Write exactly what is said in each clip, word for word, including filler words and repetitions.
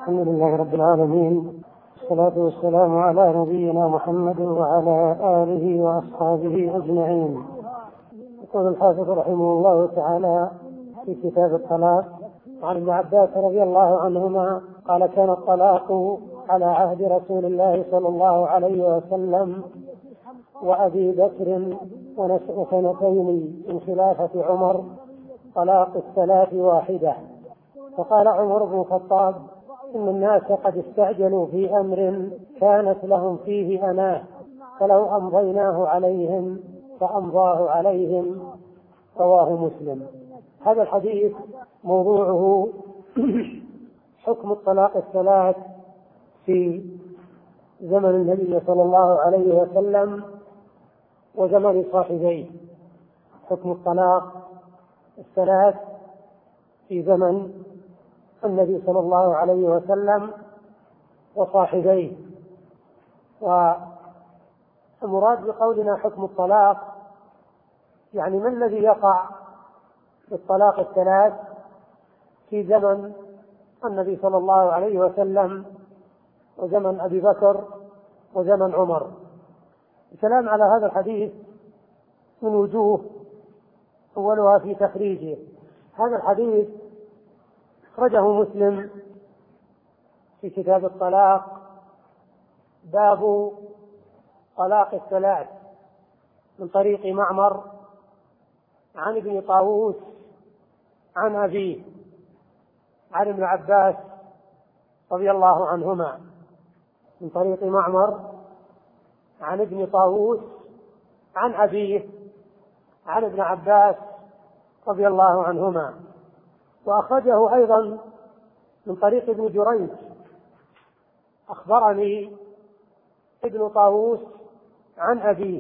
الحمد لله رب العالمين، والصلاة والسلام على نبينا محمد وعلى آله وأصحابه أجمعين. يقول الحافظ رحمه الله تعالى في كتاب الطلاق عن ابن عباس رضي الله عنهما قال: كان الطلاق على عهد رسول الله صلى الله عليه وسلم وأبي بكر وسنتين من خلافة عمر طلاق الثلاث واحدة. فقال عمر بن الخطاب: إن الناس قد استعجلوا في أمر كانت لهم فيه أناه، فلو أمضيناه عليهم فأمضاه عليهم. رواه مسلم. هذا الحديث موضوعه حكم الطلاق الثلاث في زمن النبي صلى الله عليه وسلم وزمن صاحبيه. حكم الطلاق الثلاث في زمن النبي صلى الله عليه وسلم وصاحبيه. والمراد بقولنا حكم الطلاق يعني ما الذي يقع بالطلاق الثلاث في زمن النبي صلى الله عليه وسلم وزمن أبي بكر وزمن عمر. الكلام على هذا الحديث من وجوه، أولها في تخريجه. هذا الحديث أخرجه مسلم في كتاب الطلاق، باب طلاق الثلاث، من طريق معمر عن ابن طاووس عن أبيه عن ابن عباس رضي الله عنهما. من طريق معمر عن ابن طاووس عن أبيه عن ابن عباس رضي الله عنهما. وأخرجه أيضا من طريق ابن جريج: أخبرني ابن طاووس عن أبيه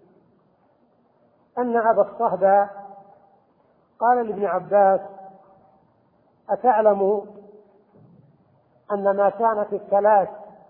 أن أبا الصهبة قال لابن عباس: أتعلم أن ما كانت الثلاث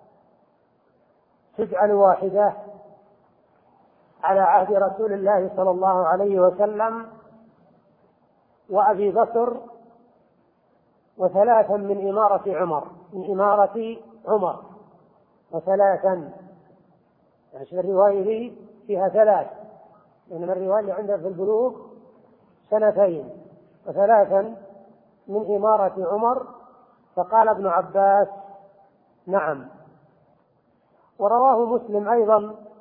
تجعل واحدة على عهد رسول الله صلى الله عليه وسلم وأبي بكر وثلاثا من إمارة عمر من إمارة عمر وثلاثا، يعني الرواية فيها ثلاث، إنما الرواية اللي عندها في البلوغ سنتين وثلاثا من إمارة عمر. فقال ابن عباس: نعم. ورواه مسلم أيضا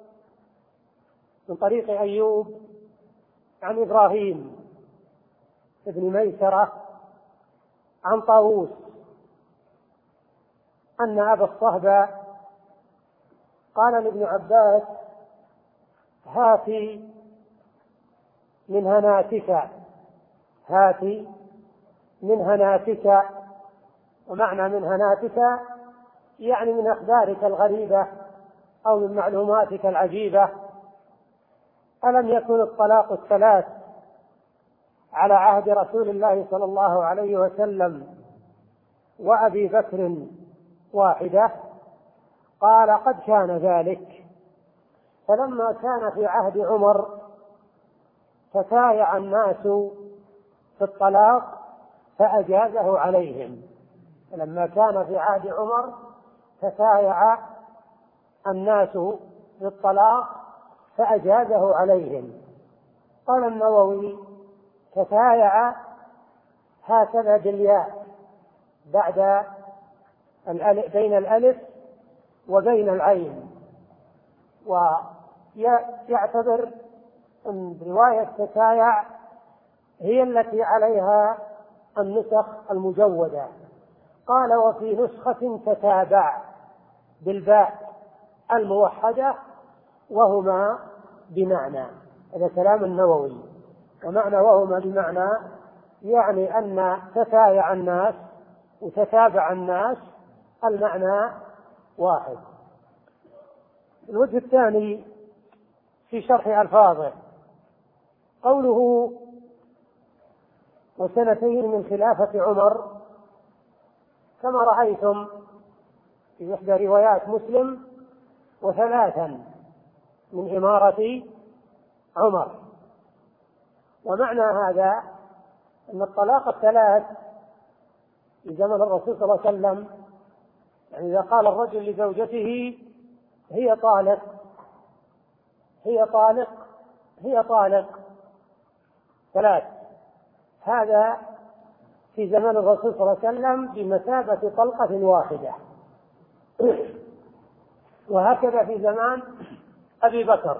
من طريق أيوب عن إبراهيم ابن ميسرة عن طاووس أن أبا الصهبة قال لابن عباس: هاتي من هناتك هاتي من هناتك. ومعنى من هناتك يعني من أخبارك الغريبة أو من معلوماتك العجيبة. ألم يكن الطلاق الثلاث على عهد رسول الله صلى الله عليه وسلم وأبي بكر واحدة؟ قال: قد كان ذلك. فلما كان في عهد عمر تسايع الناس في الطلاق فأجازه عليهم. لما كان في عهد عمر تسايع الناس في الطلاق فأجازه عليهم. قال النووي: تسايع هكذا بالياء بعد الألف، بين الألف وبين العين، ويعتبر أن رواية تسايع هي التي عليها النسخ المجودة. قال: وفي نسخة تتابع بالباء الموحدة وهما بمعنى. هذا كلام النووي. ومعنى وهما بمعنى يعني أن تتايع الناس وتتابع الناس المعنى واحد. الوجه الثاني في شرح ألفاظه قوله: وسنتين من خلافة عمر، كما رأيتم في إحدى روايات مسلم: وثلاثا من إمارة عمر. ومعنى هذا أن الطلاق الثلاث في زمن الرسول صلى الله عليه وسلم يعني إذا قال الرجل لزوجته هي طالق هي طالق هي طالق ثلاث، هذا في زمان الرسول صلى الله عليه وسلم بمثابة طلقة واحدة. وهكذا في زمان أبي بكر،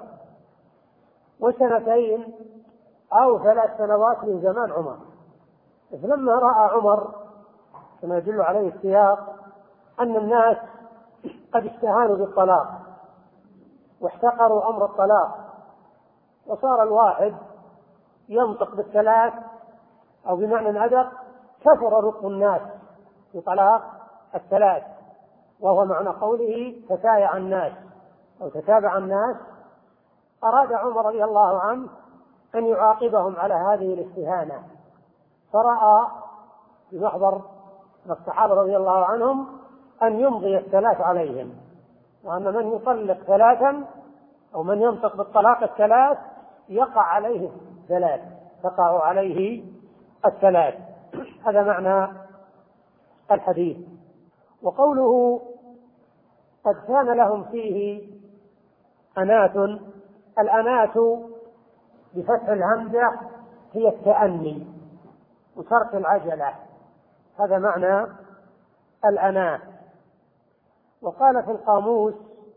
وسنتين أو ثلاث سنوات من زمان عمر. لما رأى عمر كما يدل عليه السياق أن الناس قد استهانوا بالطلاق واحتقروا أمر الطلاق، وصار الواحد ينطق بالثلاث أو بمعنى أدق، كثر رق الناس بطلاق الثلاث، وهو معنى قوله تتايع الناس أو تتابع الناس. أراد عمر رضي الله عنه أن يعاقبهم على هذه الاستهانة، فرأى بمحضر الصحابة رضي الله عنهم أن يمضي الثلاث عليهم، وأن من يطلق ثلاثا أو من ينطق بالطلاق الثلاث يقع عليه ثلاث تقع عليه الثلاث. هذا معنى الحديث. وقوله قد كان لهم فيه أناة، الأناة بفتح الهمزة هي التأني وترك العجلة، هذا معنى الأناة. وقال في القاموس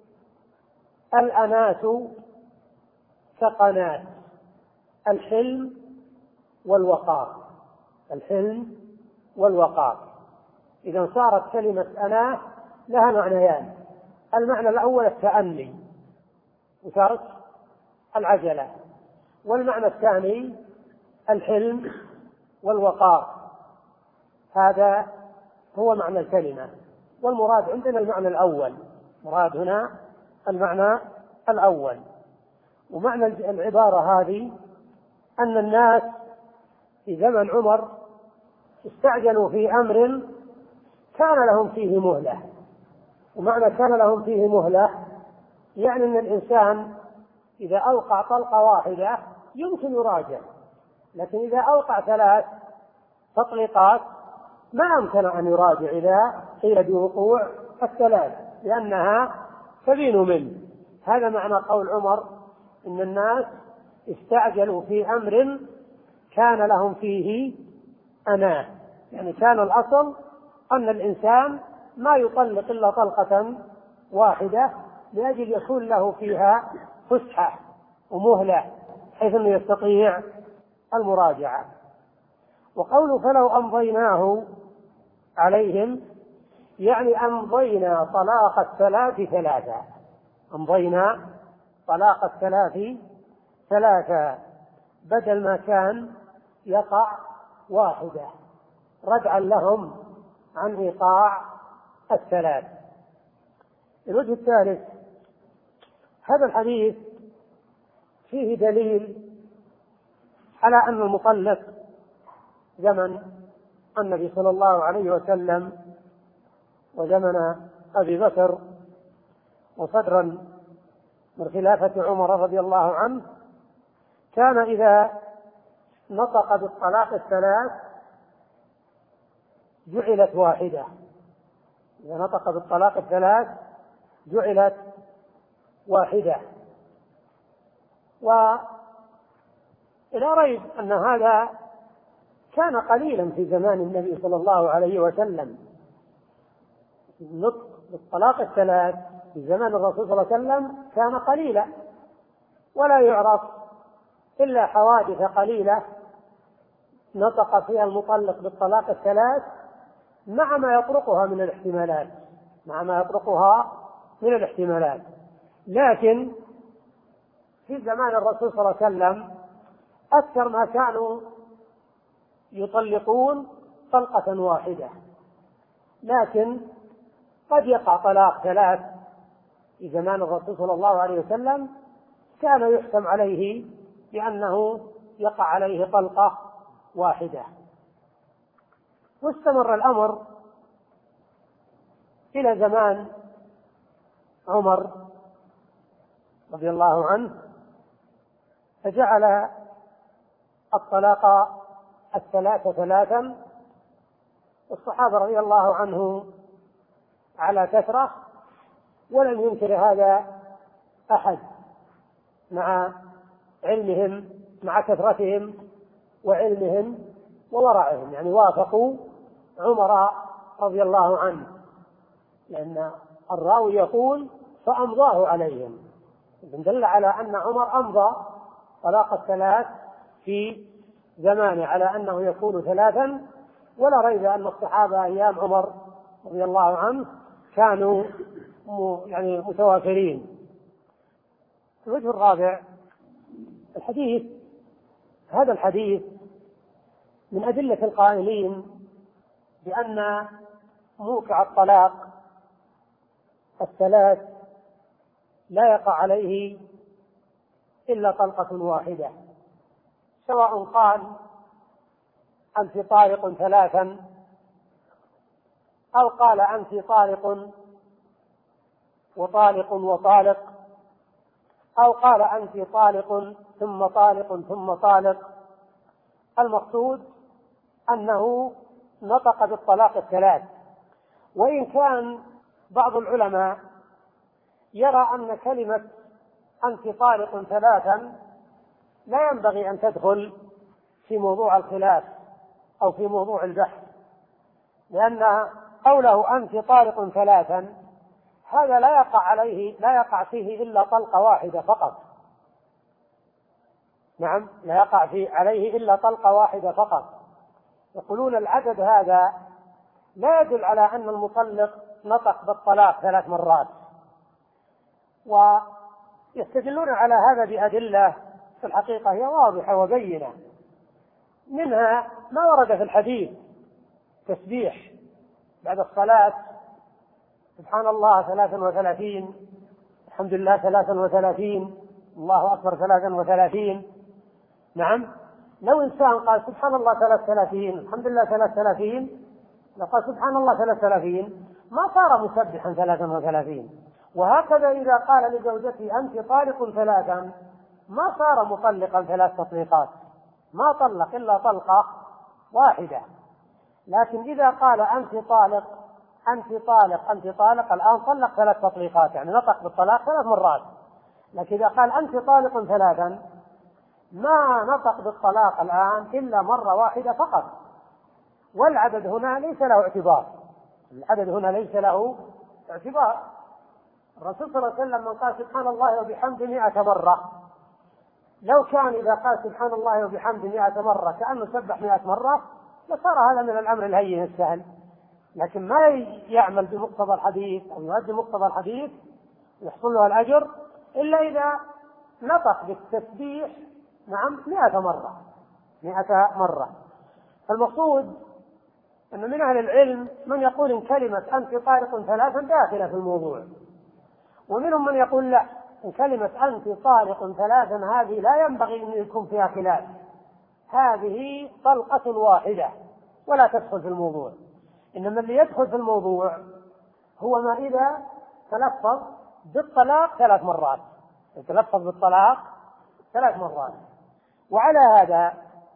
الأناة كقناة، الحلم والوقار، الحلم والوقار. إذا صارت كلمة أناة لها معنيان، المعنى الأول التأني وترك العجلة، والمعنى الثاني الحلم والوقار. هذا هو معنى الكلمة، والمراد عندنا المعنى الأول، مراد هنا المعنى الأول. ومعنى العبارة هذه أن الناس في زمن عمر استعجلوا في أمر كان لهم فيه مهلة. ومعنى كان لهم فيه مهلة يعني أن الإنسان إذا أوقع طلقة واحدة يمكن يراجع، لكن إذا أوقع ثلاث تطليقات ما أمكن أن يراجع إذا قيل بوقوع الثلاث، لأنها تبين منه. هذا معنى قول عمر إن الناس استعجلوا في أمر كان لهم فيه أناة، يعني كان الأصل أن الإنسان ما يطلق إلا طلقة واحدة لأجل يكون له فيها فسحة ومهلة حيث أنه يستطيع المراجعة. وقوله فلو أمضيناه عليهم يعني أمضينا طلاق الثلاث ثلاثة، أمضينا طلاق الثلاث ثلاثة بدل ما كان يقع واحدة، ردعا لهم عن إيقاع الثلاث. الوجه الثالث، هذا الحديث فيه دليل على أن المطلق زمن النبي صلى الله عليه وسلم وزمن أبي بكر وصدرا من خلافة عمر رضي الله عنه كان إذا نطق بالطلاق الثلاث جعلت واحدة، إذا نطق بالطلاق الثلاث جعلت واحدة. وإلى ريب أن هذا كان قليلا في زمان النبي صلى الله عليه وسلم، النطق بالطلاق الثلاث في زمان الرسول صلى الله عليه وسلم كان قليلا، ولا يعرف إلا حوادث قليلة نطق فيها المطلق بالطلاق الثلاث مع ما يطرقها من الاحتمالات مع ما يطرقها من الاحتمالات لكن في زمان الرسول صلى الله عليه وسلم أكثر ما كانوا يطلقون طلقة واحدة، لكن قد يقع طلاق ثلاث في زمان الرسول صلى الله عليه وسلم كان يحكم عليه بأنه يقع عليه طلقة واحدة. واستمر الأمر إلى زمان عمر رضي الله عنه، فجعل الطلاق الثلاثة ثلاثا، والصحابة رضي الله عنهم على كثرة، ولم ينكر هذا أحد مع علمهم مع كثرتهم وعلمهم وورعهم، يعني وافقوا عمر رضي الله عنه، لأن الراوي يقول فأمضاه عليهم، دل على أن عمر أمضى طلاق الثلاث في زمانه على أنه يكون ثلاثا، ولا ريب أن الصحابة أيام عمر رضي الله عنه كانوا يعني متوافرين. الوجه الرابع الحديث، هذا الحديث من أدلة القائلين بأن موقع الطلاق الثلاث لا يقع عليه إلا طلقة واحدة، سواء قال أنت طالق ثلاثا أو قال أنت طالق وطالق وطالق، أو قال أنت طالق ثم طالق ثم طالق. المقصود أنه نطق بالطلاق الثلاث. وإن كان بعض العلماء يرى أن كلمة أنت طالق ثلاثا لا ينبغي أن تدخل في موضوع الخلاف أو في موضوع البحث، لأن قوله أنت طالق ثلاثا هذا لا يقع عليه لا يقع فيه إلا طلقة واحدة فقط. نعم، لا يقع فيه عليه إلا طلقة واحدة فقط. يقولون العدد هذا لا يدل على أن المطلق نطق بالطلاق ثلاث مرات، ويستدلون على هذا بأدلة في الحقيقة هي واضحة وبينة، منها ما ورد في الحديث تسبيح بعد الصلاة سبحان الله ثلاثا وثلاثين، الحمد لله ثلاثا وثلاثين، الله أكبر ثلاثا وثلاثين. نعم، لو إنسان قال سبحان الله ثلاث ثلاثين الحمد لله ثلاث ثلاثين، لو قال سبحان الله ثلاث ثلاثين ما صار مسبحا ثلاثا وثلاثين. وهكذا إذا قال لزوجته أنت طالق ثلاثا ما صار مطلقا ثلاث تطليقات، ما طلق إلا طلقة واحدة. لكن إذا قال أنت طالق أنت طالق أنت طالق الآن طلق ثلاث تطليقات، يعني نطق بالطلاق ثلاث مرات. لكن إذا قال أنت طالق ثلاثا ما نطق بالطلاق الآن إلا مرة واحدة فقط، والعدد هنا ليس له اعتبار، العدد هنا ليس له اعتبار. الرسول صلى الله عليه وسلم من قال سبحان الله وبحمده مئة مرة، لو كان إذا قال سبحان الله وبحمده مئة مرة كأنه سبح مئة مرة لصار هذا من الأمر الهين السهل، لكن ما يعمل بمقتضى الحديث أو يؤدي مقتضى الحديث يحصل له الأجر إلا إذا نطق بالتسبيح نعم مئة مرة مئة مرة. فالمقصود أن من أهل العلم من يقول إن كلمة أنت طالق ثلاثا داخلة في الموضوع، ومنهم من يقول لا، إن كلمة أنت طالق ثلاثا هذه لا ينبغي أن يكون فيها خلاف، هذه طلقة واحدة ولا تدخل في الموضوع. إنما اللي يدخل في الموضوع هو ما إذا تلفظ بالطلاق ثلاث مرات، يتلفظ بالطلاق ثلاث مرات. وعلى هذا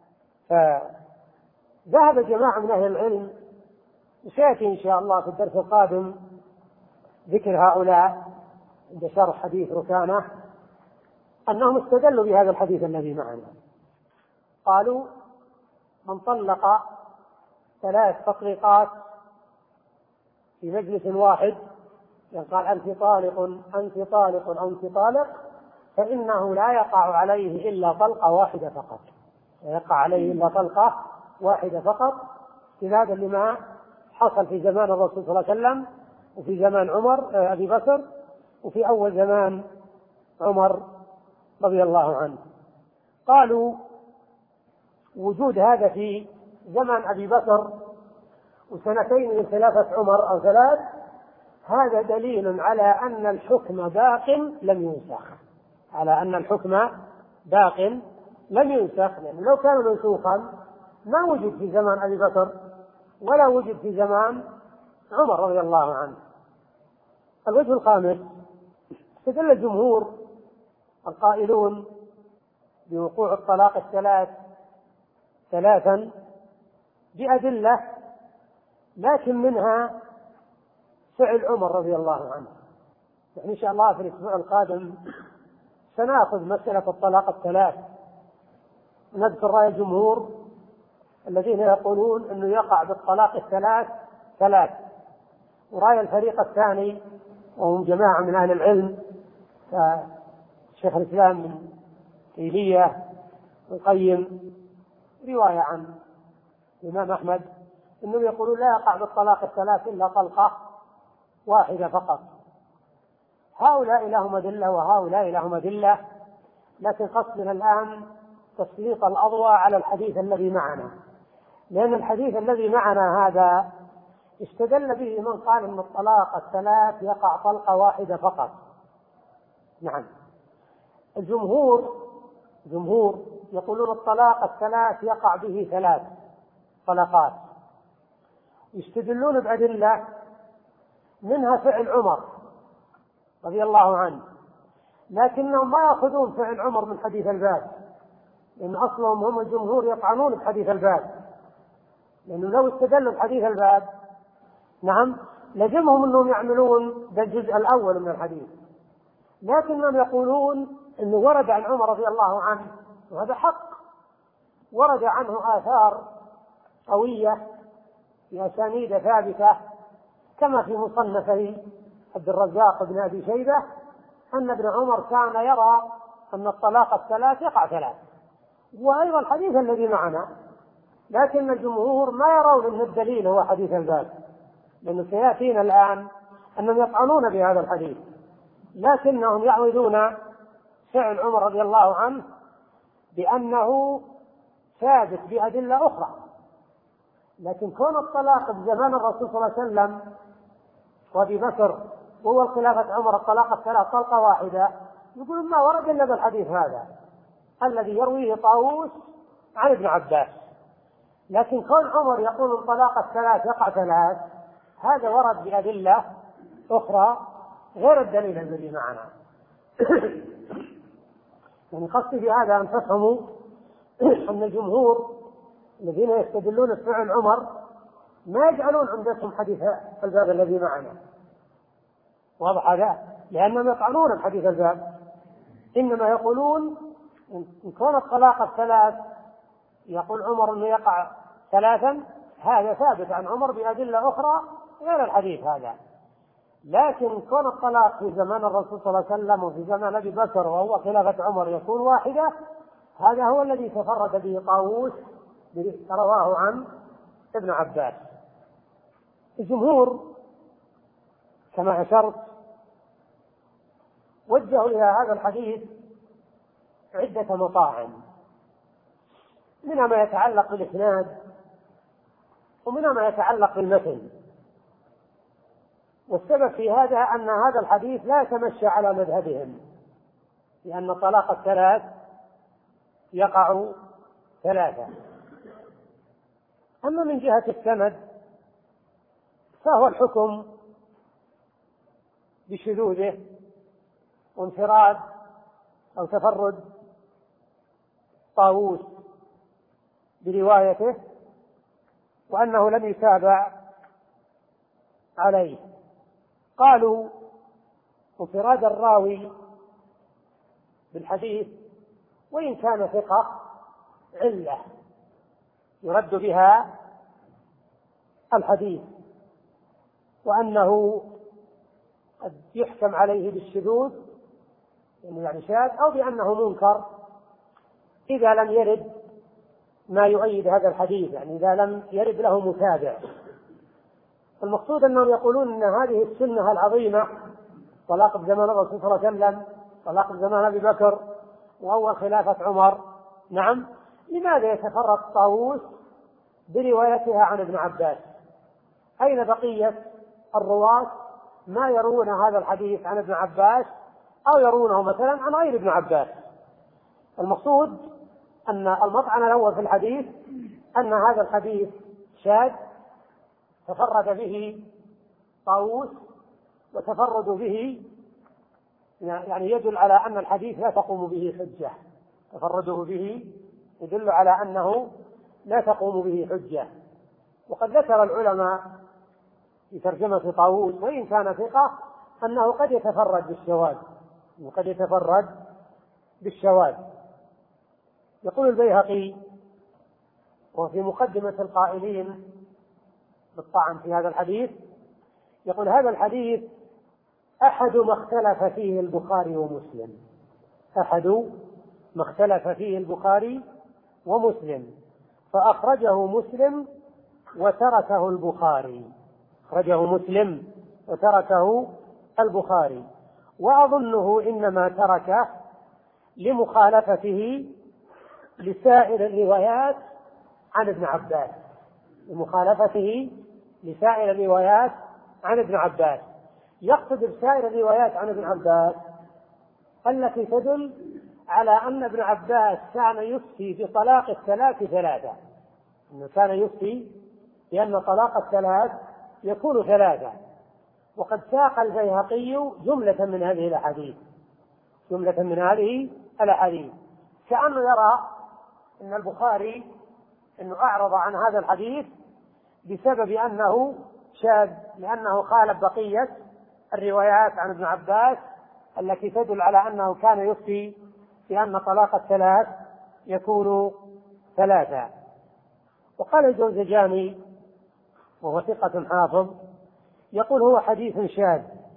ذهب جماعة من أهل العلم، وسيأتي إن شاء الله في الدرس القادم ذكر هؤلاء عند شرح حديث ركانة، أنهم استدلوا بهذا الحديث الذي معنا. قالوا من طلق ثلاث تطليقات في مجلس واحد، يعني قال أنت طالق أنت طالق أنت طالق، فإنه لا يقع عليه إلا طلقة واحدة فقط، لا يقع عليه إلا طلقة واحدة فقط، استنادا لما حصل في زمان الرسول صلى الله عليه وسلم وفي زمان عمر أبي بكر وفي أول زمان عمر رضي الله عنه. قالوا وجود هذا في زمن أبي بكر وسنتين من خلافة عمر أو ثلاث، هذا دليل على أن الحكم باق لم ينسخ، على أن الحكم باق لم ينسخ، لأن لو كان منسوخا ما وجد في زمان أبي بكر ولا وجد في زمان عمر رضي الله عنه. الوجه الخامس، استدل الجمهور القائلون بوقوع الطلاق الثلاث ثلاثا بأدلة، لكن منها فعل عمر رضي الله عنه. يعني إن شاء الله في الأسبوع القادم سنأخذ مسألة الطلاق الثلاث، نذكر رأي الجمهور الذين يقولون أنه يقع بالطلاق الثلاث ثلاث، ورأي الفريق الثاني وهم جماعة من أهل العلم كشيخ الإسلام من تيمية القيم، رواية عن الإمام أحمد، أنهم يقولون لا يقع بالطلاق الثلاث إلا طلقة واحدة فقط. هؤلاء لهم أدلة وهؤلاء لهم أدلة، لكن قصدنا الآن تسليط الأضواء على الحديث الذي معنا، لأن الحديث الذي معنا هذا استدل به من قال أن الطلاق الثلاث يقع طلقة واحدة فقط. نعم، الجمهور جمهور يقولون الطلاق الثلاث يقع به ثلاث طلقات، يستدلون بأدلة منها فعل عمر رضي الله عنه، لكنهم ما يأخذون فعل عمر من حديث الباب، لأن أصلهم هم الجمهور يطعنون بحديث الباب، لأنه لو استدلوا بحديث الباب نعم لزمهم أنهم يعملون بالجزء الأول من الحديث، لكنهم يقولون أنه ورد عن عمر رضي الله عنه، وهذا حق، ورد عنه آثار قوية بأسانيد ثابتة كما في مصنفي عبد الرزاق بن أبي شيبة أن ابن عمر كان يرى أن الطلاق الثلاث يقع ثلاث، وأيضا الحديث الذي معنا، لكن الجمهور ما يرون أن الدليل هو حديث الباب، لأنه سيأتينا الآن أنهم يطعنون بهذا الحديث، لكنهم يعودون فعل عمر رضي الله عنه بأنه ثابت بأدلة أخرى. لكن كون الطلاق بزمان الرسول صلى الله عليه وسلم وأبي بكر وهو الخلافة عمر الطلاق الثلاث طلقة واحدة، يقول ما ورد إلا بالحديث هذا الذي يرويه طاووس عن ابن عباس، لكن كون عمر يقول الطلاق الثلاث يقع ثلاث هذا ورد بأدلة أخرى غير الدليل الذي معنا. يعني قصدي بهذا أن تفهموا أن الجمهور الذين يستدلون بفعل عمر ما يجعلون عندهم حديث الباب الذي معنا، واضح هذا؟ لأنهم يطعنون بحديث الباب، إنما يقولون إن كون الطلاق الثلاث يقول عمر أنه يقع ثلاثا هذا ثابت عن عمر بأدلة أخرى غير الحديث هذا، لكن كون الطلاق في زمان الرسول صلى الله عليه وسلم وفي زمان أبي بكر وهو خلافة عمر يكون واحدة، هذا هو الذي تفرد به طاووس رواه عن ابن عباس. الجمهور كما أشرت وجهوا إلى هذا الحديث عدة مطاعم، منها ما يتعلق بالإسناد ومنها ما يتعلق بالمتن، والسبب في هذا أن هذا الحديث لا يتمشى على مذهبهم، لأن طلاق الثلاث يقع ثلاثة. أما من جهة السند فهو الحكم بشذوذه وانفراد أو تفرد طاووس بروايته، وأنه لم يتابع عليه. قالوا انفراد الراوي بالحديث وإن كان ثقة علة يرد بها الحديث، وأنه قد يحكم عليه بالشذوذ يعني شاذ أو بأنه منكر إذا لم يرد ما يؤيد هذا الحديث، يعني إذا لم يرد له متابع. المقصود أنهم يقولون أن هذه السنة العظيمة طلاق بزمان الرسول صلى الله عليه وسلم، طلاق بزمان أبي بكر وأول خلافة عمر، نعم، لماذا يتفرد طاووس بروايتها عن ابن عباس؟ أين بقية الرواة ما يرون هذا الحديث عن ابن عباس أو يرونه مثلا عن غير ابن عباس؟ المقصود أن المطعن الأول في الحديث أن هذا الحديث شاذ تفرد به طاووس، وتفرد به يعني يدل على أن الحديث لا تقوم به حجة، تفرده به يدل على أنه لا تقوم به حجة. وقد ذكر العلماء في ترجمة طاووس وإن كان ثقة أنه قد يتفرد بالشواذ وقد يتفرد بالشواذ. يقول البيهقي وفي مقدمة القائلين بالطعن في هذا الحديث، يقول هذا الحديث أحد ما اختلف فيه البخاري ومسلم، أحد ما اختلف فيه البخاري ومسلم، فأخرجه مسلم وتركه البخاري، أخرجه مسلم وتركه البخاري، وأظنه إنما تركه لمخالفته لسائر الروايات عن ابن عباس، لمخالفته لسائر الروايات عن ابن عباس. يقصد بسائر الروايات عن ابن عباس التي تدل على أن ابن عباس كان يفتي بطلاق الثلاث ثلاثة، أنه كان يفتي بأن طلاق الثلاث يكون ثلاثة. وقد ساق البيهقي جملة من هذه الأحاديث، جملة من هذه الأحاديث، كأنه يرى أن البخاري أنه أعرض عن هذا الحديث بسبب أنه شاذ، لأنه خالف بقية الروايات عن ابن عباس التي تدل على أنه كان يفتي بأن طلاق الثلاث يكون ثلاثة. وقال الجوزجاني وهو ثقة حافظ يقول هو حديث شاذ،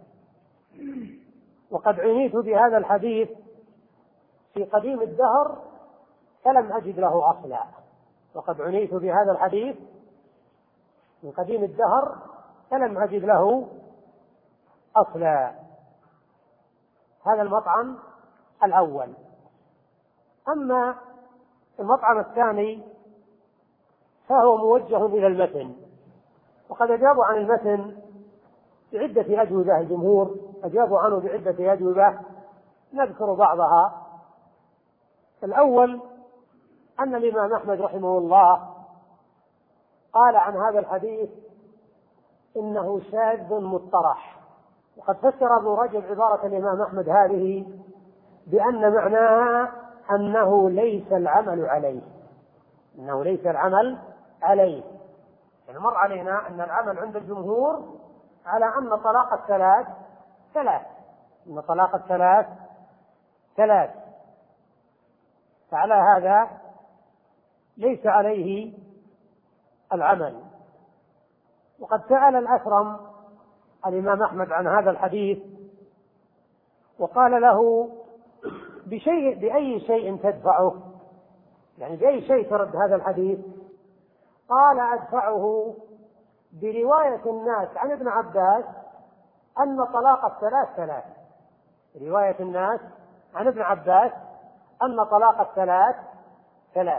وقد عنيت بهذا الحديث في قديم الدهر فلم أجد له أصلا، وقد عنيت بهذا الحديث في قديم الدهر فلم أجد له أصلا. هذا المطعم الأول. أما المطعم الثاني فهو موجه إلى المتن، وقد أجابوا عن المتن بعدة أجوبة، الجمهور أجابوا عنه بعدة أجوبة نذكر بعضها. الأول أن الإمام أحمد رحمه الله قال عن هذا الحديث إنه شاذ مطرح، وقد فسر ابن رجب عبارة الإمام أحمد هذه بأن معناها أنه ليس العمل عليه، أنه ليس العمل عليه. يعني مر علينا أن العمل عند الجمهور على أن طلاق الثلاث ثلاث، أن طلاق الثلاث ثلاث، فعلى هذا ليس عليه العمل. وقد سأل الأثرم الإمام أحمد عن هذا الحديث وقال له بشيء بأي شيء تدفعه، يعني بأي شيء ترد هذا الحديث؟ قال أدفعه برواية الناس عن ابن عباس أن طلاق الثلاث ثلاث، رواية الناس عن ابن عباس أن طلاق الثلاث ثلاث.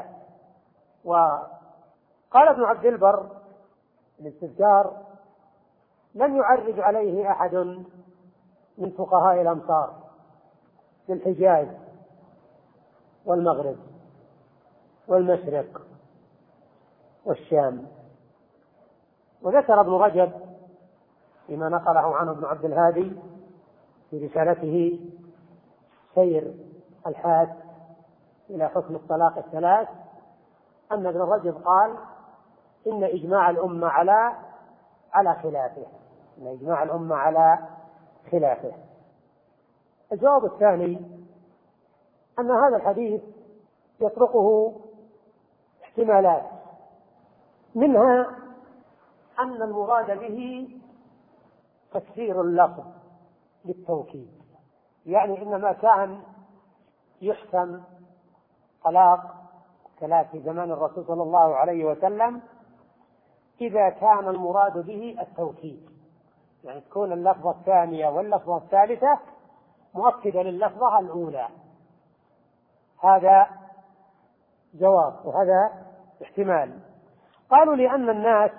وقال ابن عبد البر الاستذكار لم يعرج عليه أحد من فقهاء الأمصار في الحجاز والمغرب والمشرق والشام. وذكر ابن رجب فيما نقله عنه ابن عبد الهادي في رسالته سير الحاد إلى حكم الطلاق الثلاث أن ابن رجب قال إن إجماع الأمة على على خلافه، إن إجماع الأمة على خلافه. الجواب الثاني أن هذا الحديث يطرقه احتمالات، منها أن المراد به تكسير اللفظ للتوكيد، يعني إنما كان يحكم طلاق ثلاث في زمان الرسول صلى الله عليه وسلم إذا كان المراد به التوكيد، يعني تكون اللفظة الثانية واللفظة الثالثة مؤكدة لللفظة الأولى. هذا جواب وهذا احتمال. قالوا لأن الناس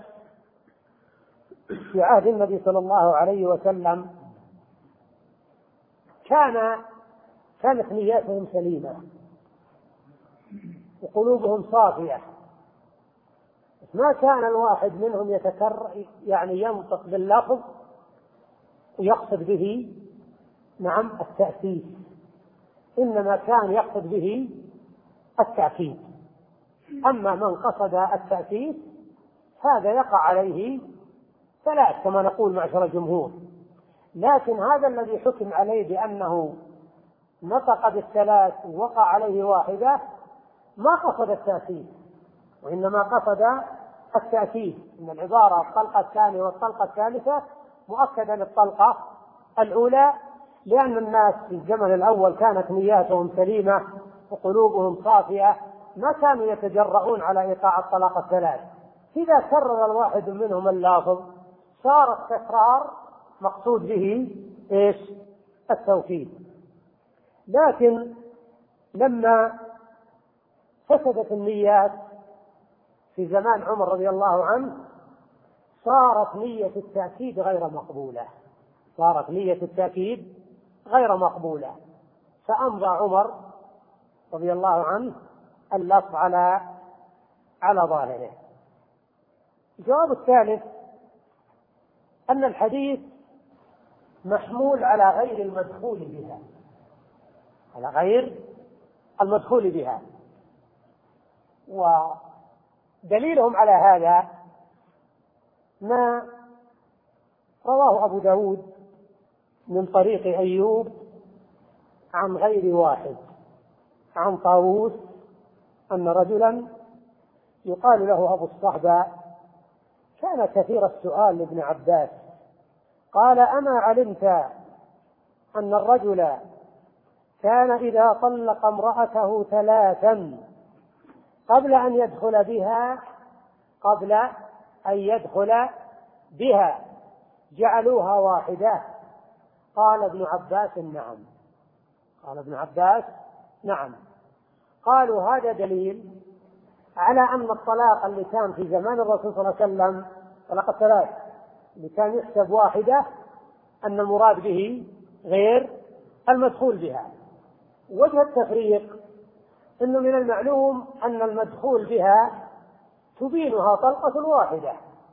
في عهد النبي صلى الله عليه وسلم كان كانت نياتهم سليمة وقلوبهم صافية، ما كان الواحد منهم يتكرر يعني ينطق باللفظ ويقصد به نعم التأسيس، إنما كان يقصد به التأكيد. أما من قصد التأسيس هذا يقع عليه ثلاث كما نقول معشر الجمهور، لكن هذا الذي حكم عليه بأنه نطق بالثلاث ووقع عليه واحدة ما قصد التأكيد، وإنما قصد التأكيد، إن العبارة الطلقة الثانية والطلقة الثالثة مؤكدة للطلقة الأولى، لأن الناس في الزمن الأول كانت نياتهم سليمة وقلوبهم صافية، ما كانوا يتجرؤون على إيقاع الطلاق الثلاث. إذا كرر الواحد منهم اللافظ صار التكرار مقصود به إيش؟ التوكيد. لكن لما فسدت النيات في زمان عمر رضي الله عنه صارت نية التأكيد غير مقبولة، صارت نية التأكيد غير مقبولة، فأمضى عمر رضي الله عنه اللفظ على على ظاهره. الجواب الثالث أن الحديث محمول على غير المدخول بها، على غير المدخول بها، ودليلهم على هذا ما رواه أبو داود من طريق أيوب عن غير واحد عن طاووس أن رجلا يقال له أبو الصهباء كان كثير السؤال لابن عباس، قال: أما علمت أن الرجل كان إذا طلق امرأته ثلاثا قبل أن يدخل بها قبل أن يدخل بها جعلوها واحدة؟ قال ابن عباس: نعم. قال ابن عباس: نعم. قالوا: هذا دليل على أن الطلاق اللي كان في زمان الرسول صلى الله عليه وسلم طلاق الثلاث اللي كان يحسب واحدة أن المراد به غير المدخول بها. وجه التفريق أنه من المعلوم أن المدخول بها تبينها طلقة واحدة،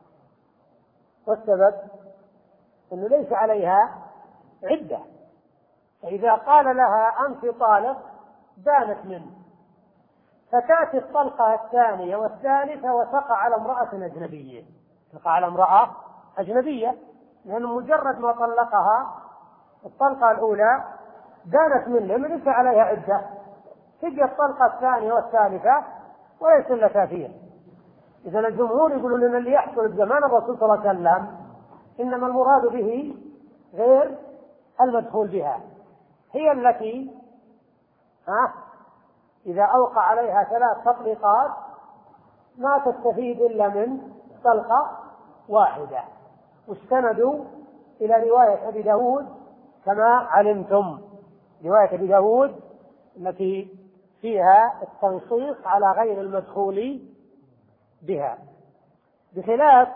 والسبب أنه ليس عليها عدة، فإذا قال لها أنت طالق بانت منه، فتأتي الطلقة الثانية والثالثة وتقع على امرأة أجنبية، تقع على امرأة أجنبية، لأنه مجرد ما طلقها الطلقة الأولى بانت منه ليس عليها عدة، تجي الطلقة الثانية والثالثة وليس لها فيه. إذا الجمهور يقولون أن اللي يحصل بزمان الرسول صلى الله عليه وسلم إنما المراد به غير المدخول بها، هي التي ها إذا أوقع عليها ثلاث تطليقات ما تستفيد إلا من طلقة واحدة، واستندوا إلى رواية أبي داود كما علمتم، رواية أبي داود التي فيها التنصيص على غير المدخول بها، بخلاف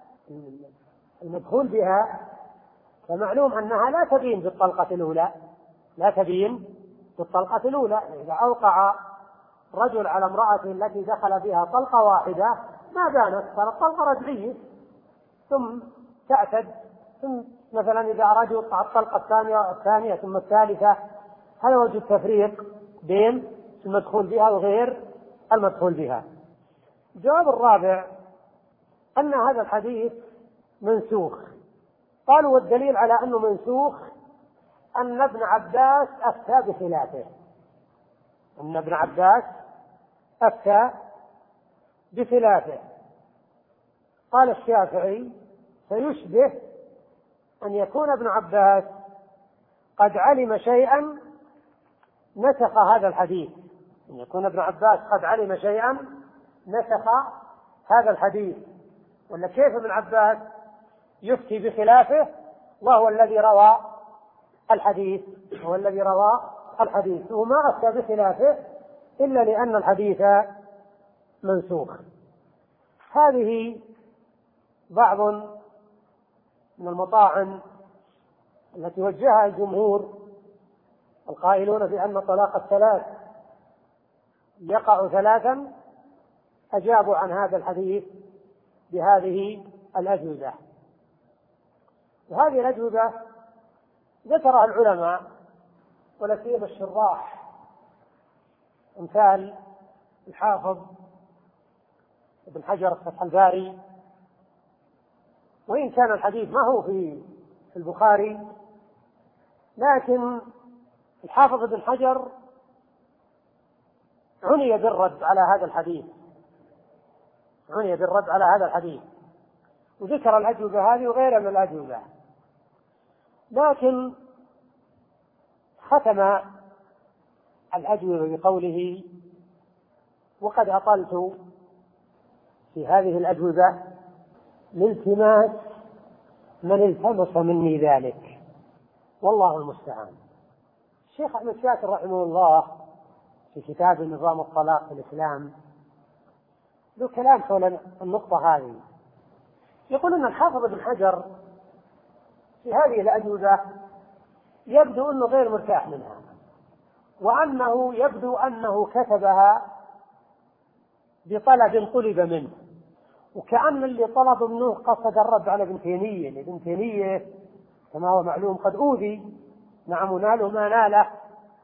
المدخول بها فمعلوم أنها لا تبين بالطلقة الأولى، لا تبين بالطلقة الأولى. إذا أوقع رجل على امرأة التي دخل بها طلقة واحدة ما بانت، صارت طلقة رجعية، ثم تعتد، ثم مثلا إذا رجل وقع الطلقة الثانية الثانية ثم الثالثة. هذا وجه التفريق بين المدخول بها وغير المدخول بها. الجواب الرابع أن هذا الحديث منسوخ. قالوا: والدليل على أنه منسوخ أن ابن عباس أفتى بخلافه، أن ابن عباس أفتى بخلافه. قال الشافعي: فيشبه أن يكون ابن عباس قد علم شيئا نسخ هذا الحديث، أن يكون ابن عباس قد علم شيئا نسخ هذا الحديث. ولا كيف ابن عباس يفتي بخلافه وهو الذي روى الحديث، هو الذي روى الحديث وما أفتى بخلافه إلا لأن الحديث منسوخ. هذه بعض من المطاعن التي وجهها الجمهور القائلون بأن طلاق الثلاث يقع ثلاثا، أجابوا عن هذا الحديث بهذه الأجوبة. وهذه الأجوبة ذكرها العلماء ولا سيما الشراح أمثال الحافظ ابن حجر فتح الباري وإن كان الحديث ما هو في البخاري، لكن الحافظ ابن حجر عني بالرد على هذا الحديث عني بالرد على هذا الحديث وذكر الأجوبة هذه وغيرها من الأجوبة، لكن ختم الأجوبة بقوله: وقد أطلت في هذه الأجوبة لالتماس من التمس مني ذلك، والله المستعان. الشيخ أحمد شاكر رحمه الله في كتاب نظام الطلاق في الإسلام له كلام حول النقطة هذه، يقول أن الحافظ ابن حجر في هذه الأجوبة يبدو أنه غير مرتاح منها، وأنه يبدو أنه كتبها بطلب طلب منه، وكأن اللي طلب منه قصد الرد على ابن تيمية، لابن تيمية كما هو معلوم قد أوذي، نعم، وناله ما ناله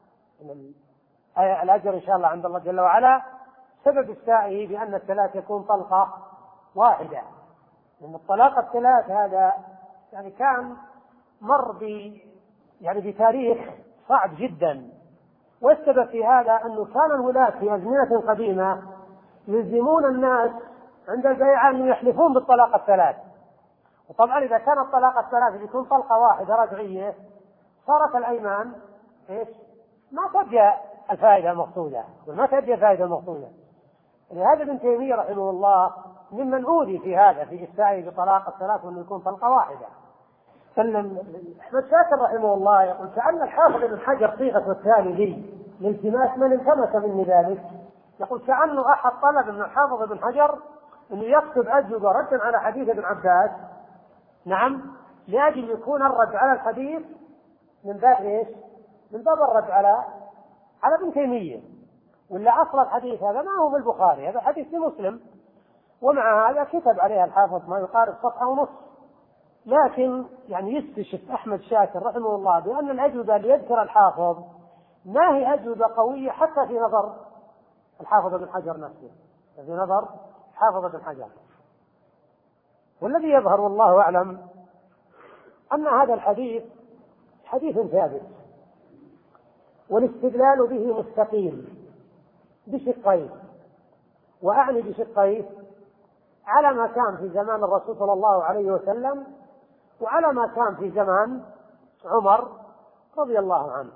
الأجر إن شاء الله عند الله جل وعلا، سبب استائه بأن الثلاث يكون طلقة واحدة، لأن الطلاق الثلاث هذا يعني كان مر ب يعني بتاريخ صعب جدا، والسبب في هذا أنه كان الولاة في أزمنة قديمة يلزمون الناس عند البيعة أن يحلفون بالطلاق الثلاث، وطبعا إذا كان الطلاق الثلاث يكون طلقة واحدة رجعية صارت الأيمان إيش؟ ما تبقى الفائدة المقصودة وما تبقى الفائدة المقصودة. لهذا ابن تيمية رحمه الله ممن أوذي في هذا في إفتائه بطلاق الثلاث وأنه يكون طلقة واحدة. أحمد شاكر رحمه الله يقول: كأن الحافظ ابن حجر صيغة التالي لي لالتماس من التمس مني ذلك، يقول كأنه أحد طلب من الحافظ ابن حجر أنه يكتب أجوبة ردا على حديث ابن عباس، نعم، لأجل يكون الرد على الحديث من باب إيش؟ من باب الرد على على ابن تيمية، ولا أصل الحديث هذا ما هو بالبخاري، هذا حديث في مسلم، ومع هذا كتب عليها الحافظ ما يقارب صفحة ونص. لكن يعني يستشف أحمد شاكر رحمه الله بأن الأجوبة اللي يذكر الحافظ ما هي أجوبة قوية حتى في نظر الحافظ ابن حجر نفسه، في نظر حافظ ابن حجر. والذي يظهر والله أعلم أن هذا الحديث حديث ثابت، والاستدلال به مستقيم بشقين، وأعني بشقين على ما كان في زمان الرسول صلى الله عليه وسلم وعلى ما كان في زمان عمر رضي الله عنه،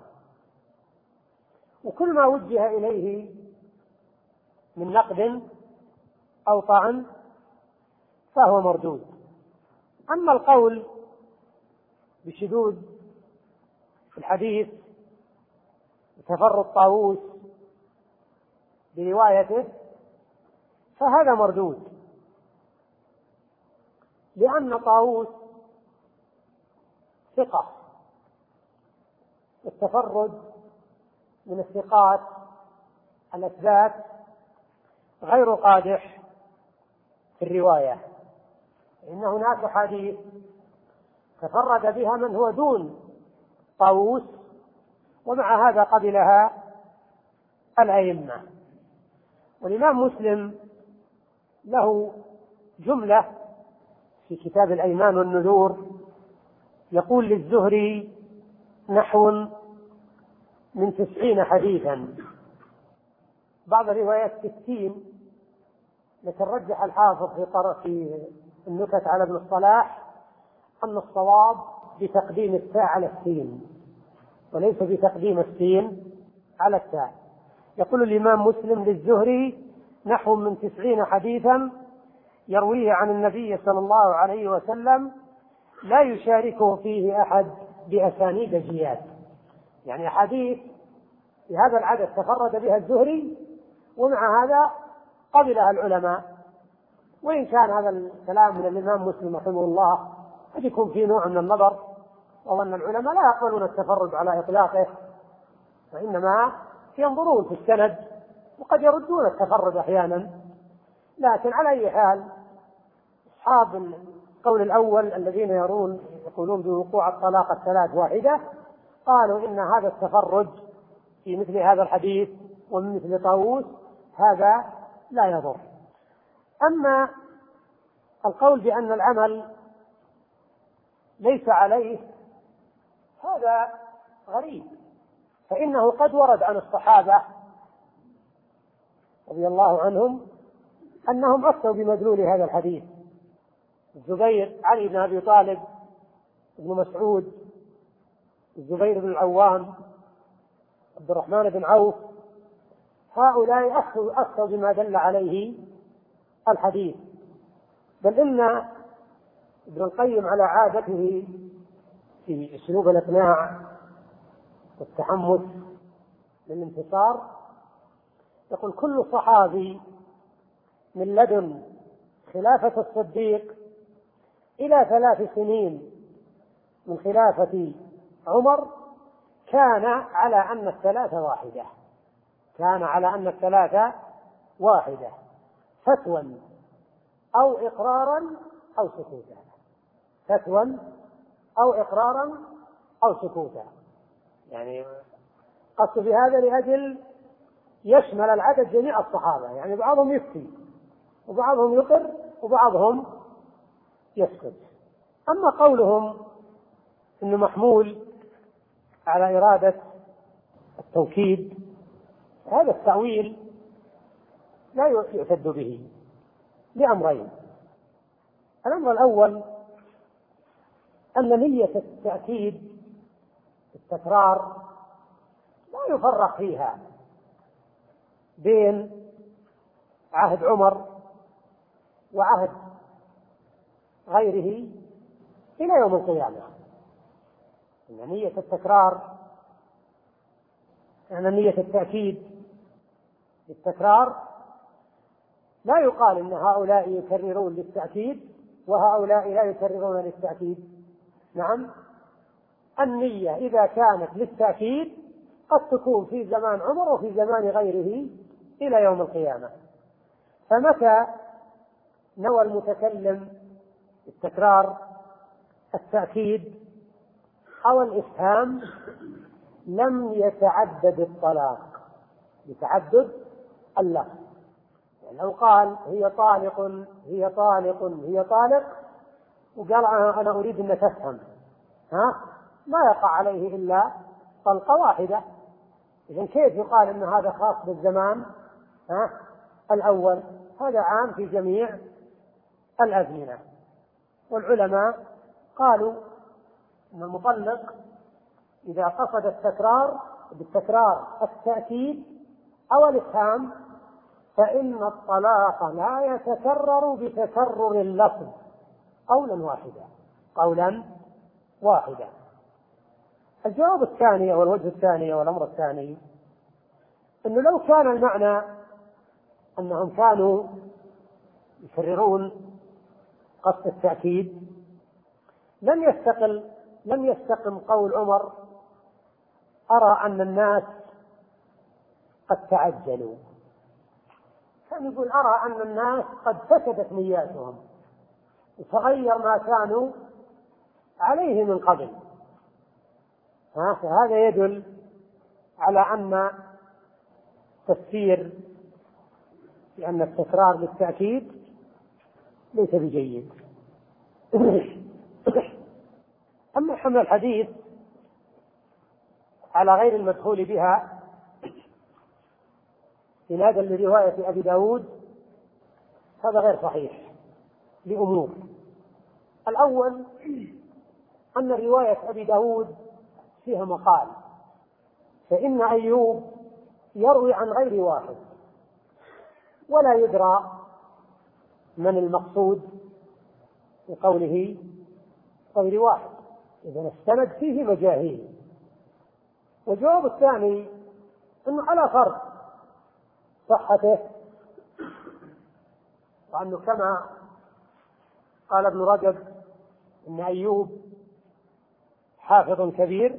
وكل ما وجه إليه من نقد أو طعن فهو مردود. أما القول بشذوذ في الحديث وتفرد طاووس بروايته فهذا مردود، لأن طاووس ثقة، التفرد من الثقات الأثبات غير قادح في الرواية، إن هناك حديث تفرد بها من هو دون طاووس، ومع هذا قبلها الأئمة. والإمام مسلم له جملة في كتاب الأيمان والنذور يقول للزهري نحو من تسعين حديثا، بعض الروايات ستين، لكن رجح الحافظ في طرف في النكت على ابن الصلاح أن الصواب بتقديم التاء على السين وليس بتقديم السين على التاء. يقول الإمام مسلم للزهري نحو من تسعين حديثا يرويه عن النبي صلى الله عليه وسلم لا يشاركه فيه أحد بأسانيد جياد، يعني حديث بهذا العدد تفرد بها الزهري ومع هذا قبلها العلماء. وإن كان هذا الكلام من الإمام مسلم رحمه الله قد يكون فيه نوع من النظر، وأن العلماء لا يقبلون التفرد على إطلاقه، وإنما ينظرون في السند وقد يردون التفرد أحيانا. لكن على أي حال أصحاب القول الأول الذين يرون يقولون بوقوع الطلاق الثلاث واحدة قالوا إن هذا التفرد في مثل هذا الحديث ومن مثل طاووس هذا لا يضر. أما القول بأن العمل ليس عليه هذا غريب، فإنه قد ورد عن الصحابة رضي الله عنهم أنهم أفتوا بمدلول هذا الحديث. الزبير، علي بن أبي طالب، ابن مسعود، الزبير بن العوام، عبد الرحمن بن عوف، هؤلاء أفتوا أفتوا بما دل عليه الحديث. بل إن ابن القيم على عادته في أسلوب الإقناع والتحمس للانتصار يقول: كل صحابي من لدن خلافة الصديق إلى ثلاث سنين من خلافة عمر كان على أن الثلاثة واحدة كان على أن الثلاثة واحدة فتوى أو إقرارا أو سكوتا فتوى أو إقرارا أو سكوتا يعني قصد بهذا لأجل يشمل العدد جميع الصحابة، يعني بعضهم يفتي وبعضهم يقر وبعضهم يسكت. أما قولهم إنه محمول على إرادة التوكيد، هذا التأويل لا يعتد به لأمرين: الأمر الأول أن نية التأكيد التكرار لا يفرق فيها بين عهد عمر وعهد غيره إلى يوم القيامة. أن نية التكرار أن نية التأكيد التكرار لا يقال إن هؤلاء يكررون للتأكيد وهؤلاء لا يكررون للتأكيد. نعم، النية إذا كانت للتأكيد قد تكون في زمان عمر وفي زمان غيره إلى يوم القيامة. فمتى نوى المتكلم التكرار التأكيد أو الإفهام لم يتعدد الطلاق بتعدد اللفظ. يعني لو قال هي طالق هي طالق هي طالق وقال أنا أريد أن تفهم، ها ما يقع عليه إلا طلقة واحدة. إذن كيف يقال أن هذا خاص بالزمان ها الأول؟ هذا عام في جميع الأزمنة. والعلماء قالوا أن المطلق إذا قصد التكرار بالتكرار التأكيد أو الإفهام فإن الطلاق لا يتكرر بتكرر اللفظ قولا واحدا قولا واحدا. الجواب الثاني أو الوجه الثاني أو الأمر الثاني أنه لو كان المعنى أنهم كانوا يكررون قصد التأكيد لم يستقل لم يستقم قول عمر أرى أن الناس قد تعجلوا، كان يقول أرى أن الناس قد فسدت نياتهم وتغير ما كانوا عليه من قبل. فهذا يدل على أن تفسير لأن التكرار بالتأكيد ليس بجيد. أما حمل الحديث على غير المدخول بها استنادا لرواية أبي داود هذا غير صحيح لأمور. الأول أن رواية أبي داود فيها مقال، فإن أيوب يروي عن غير واحد ولا يدرى من المقصود بقوله غير واحد، إذن السند فيه مجاهيل. والجواب الثاني أنه على فرض صحته، وأنه كما قال ابن رجب إن أيوب حافظ كبير،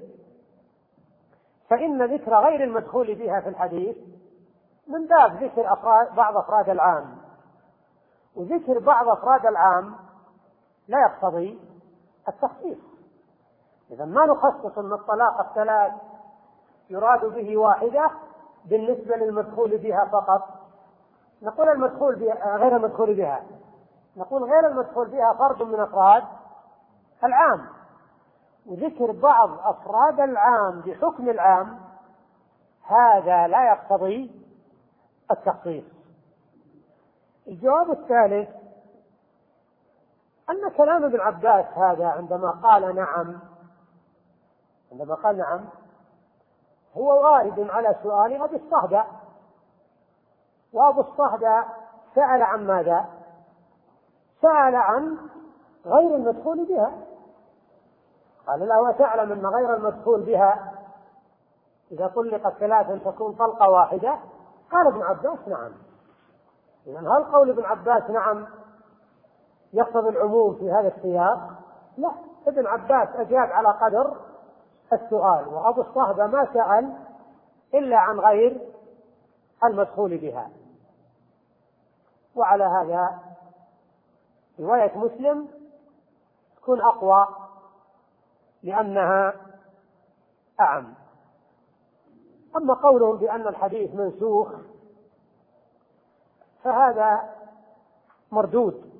فإن ذكر غير المدخول بها في الحديث من باب ذكر أفراد بعض أفراد العام، وذكر بعض أفراد العام لا يقتضي التخصيص. إذا ما نخصص أن الطلاق الثلاث يراد به واحدة بالنسبة للمدخول بها فقط، نقول المدخول بها غير المدخول بها، نقول غير المدخول بها فرد من أفراد العام، وذكر بعض أفراد العام بحكم العام هذا لا يقتضي التخصيص. الجواب الثالث أن كلام ابن عباس هذا عندما قال نعم عندما قال نعم هو وارد على سؤال أبي الصهداء، وأبو الصهداء سأل عن ماذا؟ سأل عن غير المدخول بها، قال له وتعلم أن غير المدخول بها إذا طلقت ثلاثا تكون طلقة واحدة؟ قال ابن عباس نعم. إذن هل قول ابن عباس نعم يقتضي العموم في هذا السياق؟ لا، ابن عباس أجاب على قدر السؤال، وأبو الصهبة ما سأل إلا عن غير المدخول بها. وعلى هذا رواية مسلم تكون أقوى لأنها أعم. أما قولهم بأن الحديث منسوخ فهذا مردود،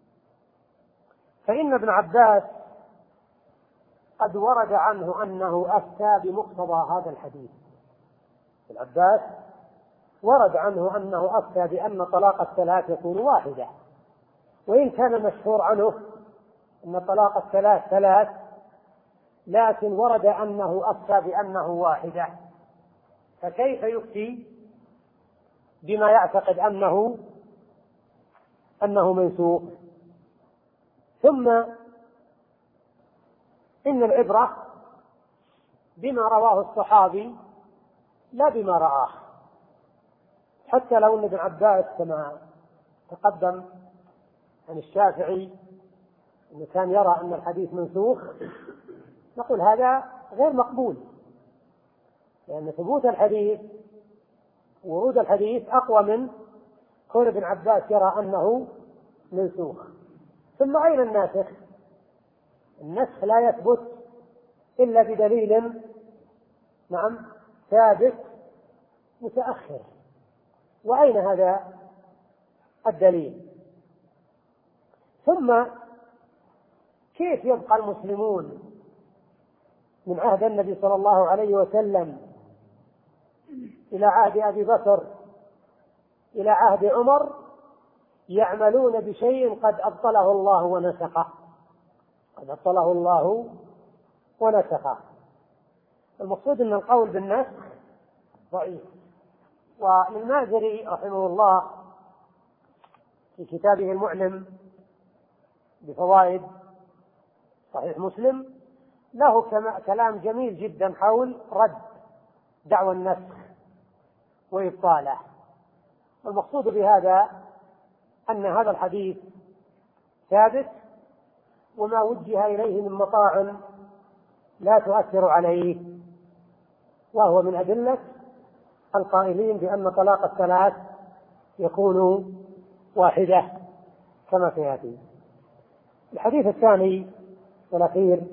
فإن ابن عباس قد ورد عنه أنه أفتى بمقتضى هذا الحديث. ابن عباس ورد عنه أنه أفتى بأن طلاق الثلاث يكون واحدة، وإن كان المشهور عنه أن طلاق الثلاث ثلاث، لكن ورد أنه أفتى بأنه واحدة، فكيف يفتي بما يعتقد أنه أنه منسوخ؟ ثم إن العبرة بما رواه الصحابي لا بما رآه، حتى لو أن ابن عباس كما تقدم عن الشافعي أنه كان يرى أن الحديث منسوخ، نقول هذا غير مقبول، لأن ثبوت الحديث ورود الحديث أقوى من كون ابن عباس يرى أنه منسوخ. ثم أين الناسخ؟ النسخ لا يثبت إلا بدليل نعم ثابت متأخر، وأين هذا الدليل؟ ثم كيف يبقى المسلمون من عهد النبي صلى الله عليه وسلم إلى عهد أبي بكر إلى عهد عمر يعملون بشيء قد أبطله الله ونسخه قد أبطله الله ونسخه؟ المقصود أن القول بالنسخ ضعيف. والمازري رحمه الله في كتابه المعلم بفوائد صحيح مسلم له كلام جميل جدا حول رد دعوى النسخ وإبطاله. والمقصود بهذا أن هذا الحديث ثابت، وما وجه إليه من مطاعن لا تؤثر عليه، وهو من أدلة القائلين بأن طلاق الثلاث يكون واحدة كما سيأتي. الحديث الثاني والأخير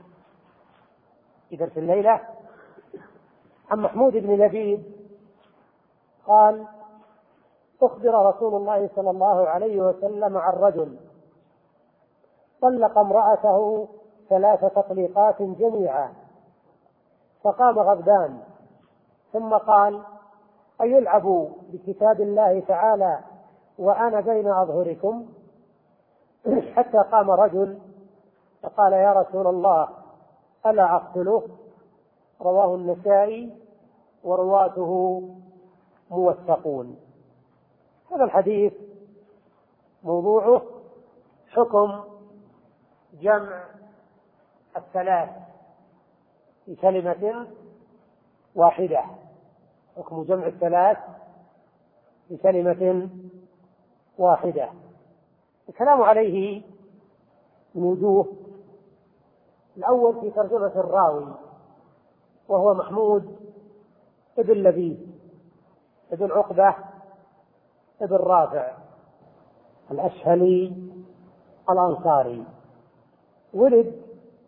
في درس الليلة عن محمود بن لبيد قال: أخبر رسول الله صلى الله عليه وسلم عن رجل طلق امرأته ثلاث تطليقات جميعا، فقام غضبان ثم قال: أيلعب بكتاب الله تعالى وأنا بين أظهركم؟ حتى قام رجل فقال: يا رسول الله ألا أقتله؟ رواه النسائي ورواته موثقون. هذا الحديث موضوعه حكم جمع الثلاث في كلمة واحدة، حكم جمع الثلاث في كلمة واحدة. الكلام عليه من وجوه. الأول في ترجمة الراوي، وهو محمود ابن لبيد ابن عقبة ابن رافع الأشهلي الأنصاري، ولد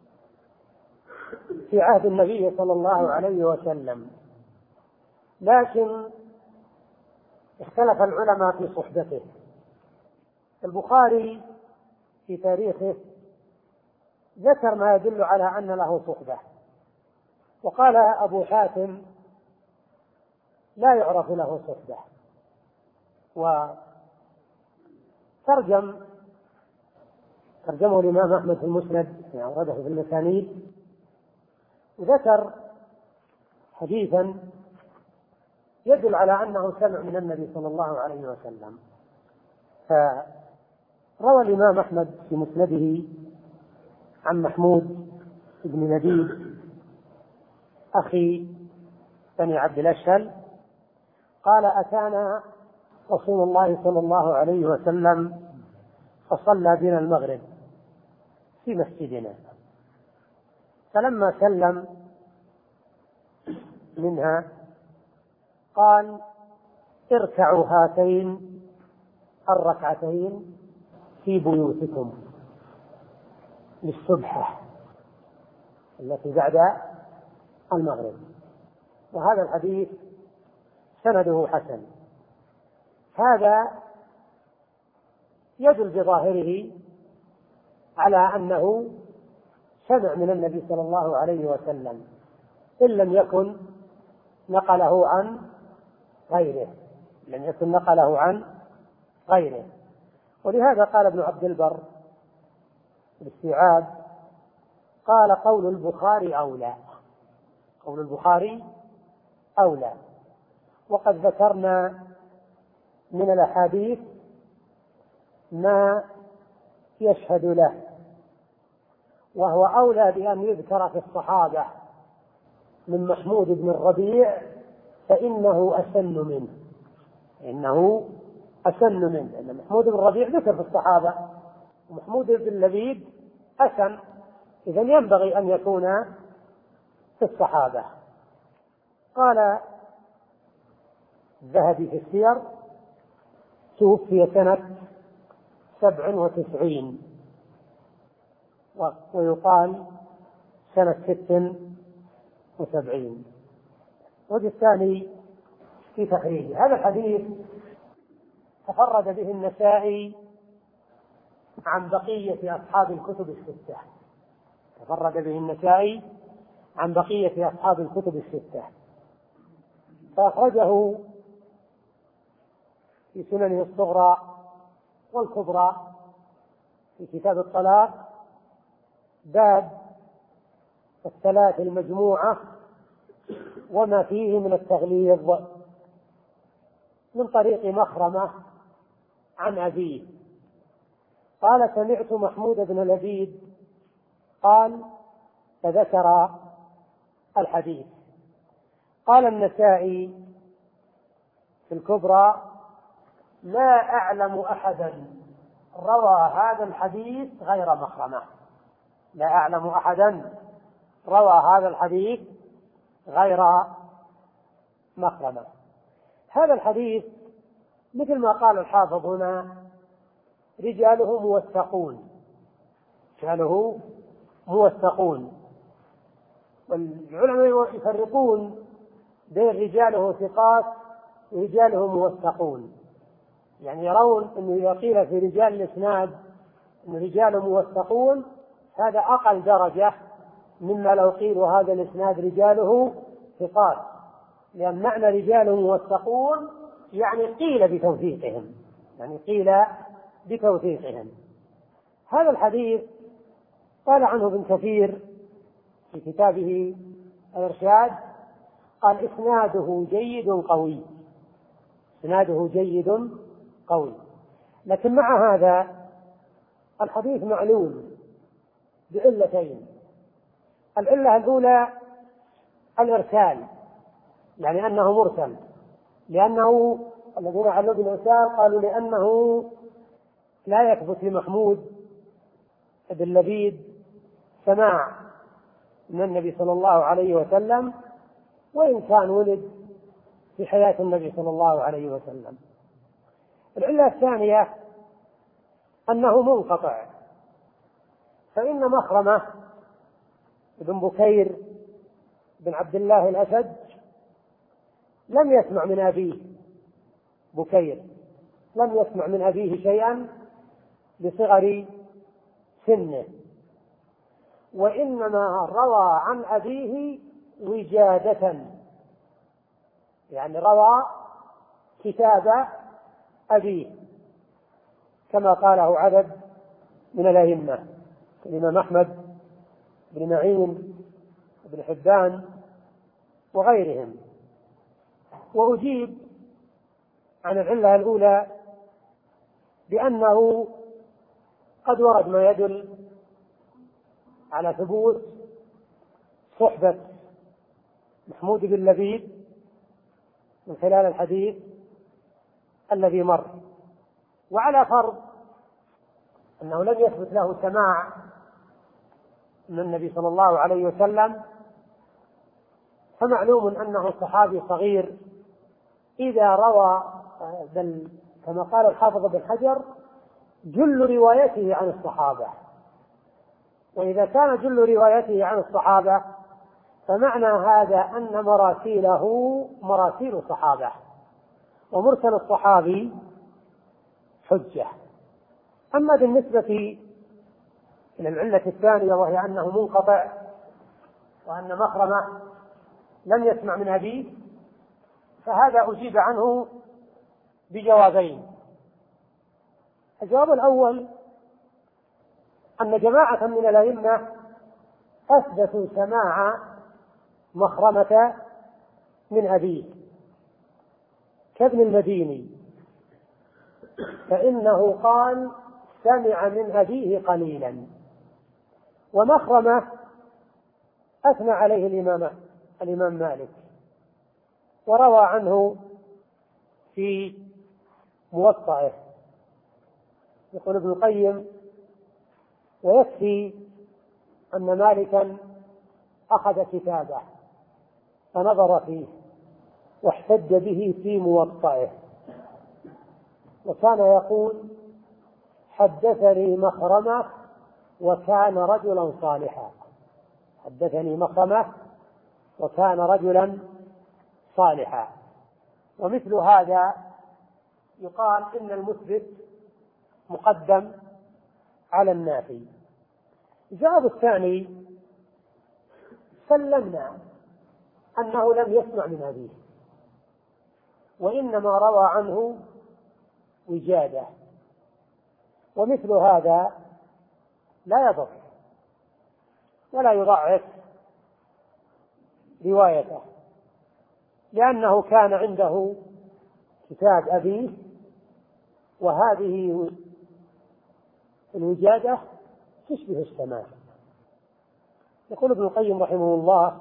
في عهد النبي صلى الله عليه وسلم، لكن اختلف العلماء في صحبته. البخاري في تاريخه ذكر ما يدل على أن له صحبة. وقال أبو حاتم لا يعرف له صحبة، وترجم ترجمه الإمام أحمد في المسند أورده في المسانيد، وذكر حديثا يدل على أنه سمع من النبي صلى الله عليه وسلم. فروى الإمام أحمد في مسنده عن محمود بن لبيد أخي بني عبد الأشهل قال أتانا رسول الله صلى الله عليه وسلم فصلى بنا المغرب في مسجدنا، فلما سلم منها قال اركعوا هاتين الركعتين في بيوتكم للسبحة التي بعد المغرب. وهذا الحديث سنده حسن. هذا يدل بظاهره على أنه سمع من النبي صلى الله عليه وسلم، إن لم يكن نقله عن غيره لم يكن نقله عن غيره. ولهذا قال ابن عبد البر بالاستيعاب قال قول البخاري أولى قول البخاري أولى وقد ذكرنا من الأحاديث ما يشهد له، وهو أولى بأن يذكر في الصحابة من محمود بن الربيع فإنه أسن منه إنه أسن منه لأن محمود بن الربيع ذكر في الصحابة، ومحمود بن لبيد أسن، إذن ينبغي أن يكون في الصحابة. قال الذهبي في السير توفي سنة سبع وتسعين ويقال سنة ست وسبعين. وجه الثاني في تخريجه هذا الحديث تفرد به النسائي عن بقية أصحاب الكتب الستة تفرد به النسائي عن بقية أصحاب الكتب الستة فأخرجه في سننه الصغرى والكبرى في كتاب الطلاق باب الثلاث المجموعة وما فيه من التغليظ من طريق مخرمة عن أبيه قال سمعت محمود بن لبيد قال فذكر الحديث. قال النسائي في الكبرى لا أعلم أحدا روى هذا الحديث غير مخرمة لا أعلم أحدا روى هذا الحديث غير مخرمة. هذا الحديث مثل ما قال الحافظ هنا رجاله موثقون رجاله موثقون والعلماء يفرقون بين رجاله ثقات ورجاله موثقون، يعني يرون أنه إذا قيل في رجال الإسناد أن رجاله موثقون هذا أقل درجة مما لو قيل هذا الإسناد رجاله ثقات، لأن معنى رجاله موثقون يعني قيل بتوثيقهم يعني قيل بتوثيقهم. هذا الحديث قال عنه ابن كثير في كتابه الإرشاد قال إسناده جيد قوي إسناده جيد قوي لكن مع هذا الحديث معلول بعلتين. العلة الأولى الإرسال يعني أنه مرسل، لأنه الذين علوا بالإرسال قالوا لأنه لا يثبت لمحمود بن لبيد سماع من النبي صلى الله عليه وسلم وإن كان ولد في حياة النبي صلى الله عليه وسلم. العلة الثانية أنه منقطع، فإن مخرمة بن بكير بن عبد الله الأسد لم يسمع من أبيه بكير لم يسمع من أبيه شيئا بصغر سنه، وإنما روى عن أبيه وجادة، يعني روى كتاب أبيه كما قاله عدد من الأئمة الإمام أحمد بن معين بن حبان وغيرهم. وأجيب عن العلة الأولى بأنه قد ورد ما يدل على ثبوت صحبة محمود بن لبيد من خلال الحديث الذي مر، وعلى فرض أنه لم يثبت له سماع من النبي صلى الله عليه وسلم، فمعلوم أنه صحابي صغير إذا روى، بل كما قال الحافظ بن حجر جل روايته عن الصحابة. وإذا كان جل روايته عن الصحابة فمعنى هذا أن مراسيله مراسيل صحابة، ومرسل الصحابي حجة. أما بالنسبة إلى العلة الثانية وهي أنه منقطع وأن مخرمة لم يسمع من أبيه، فهذا أجيب عنه بجوابين. الجواب الأول أن جماعة من الأئمة أثبتوا سماع مخرمة من أبيه كابن المديني، فإنه قال سمع من أبيه قليلا. ومخرمة أثنى عليه الإمام الإمام مالك وروى عنه في موطئه. يقول ابن القيم ويكفي أن مالكا أخذ كتابه فنظر فيه واحتج به في موطئه، وكان يقول حدثني مخرمة وكان رجلا صالحا، حدثني مخرمة وكان رجلا صالحا. ومثل هذا يقال إن المثبت مقدم على النافي. الجواب الثاني سلمنا أنه لم يسمع من أبيه وإنما روى عنه وجادة، ومثل هذا لا يضر ولا يضعف روايته، لأنه كان عنده كتاب أبيه، وهذه الوجادة تشبه السماع. يقول ابن القيم رحمه الله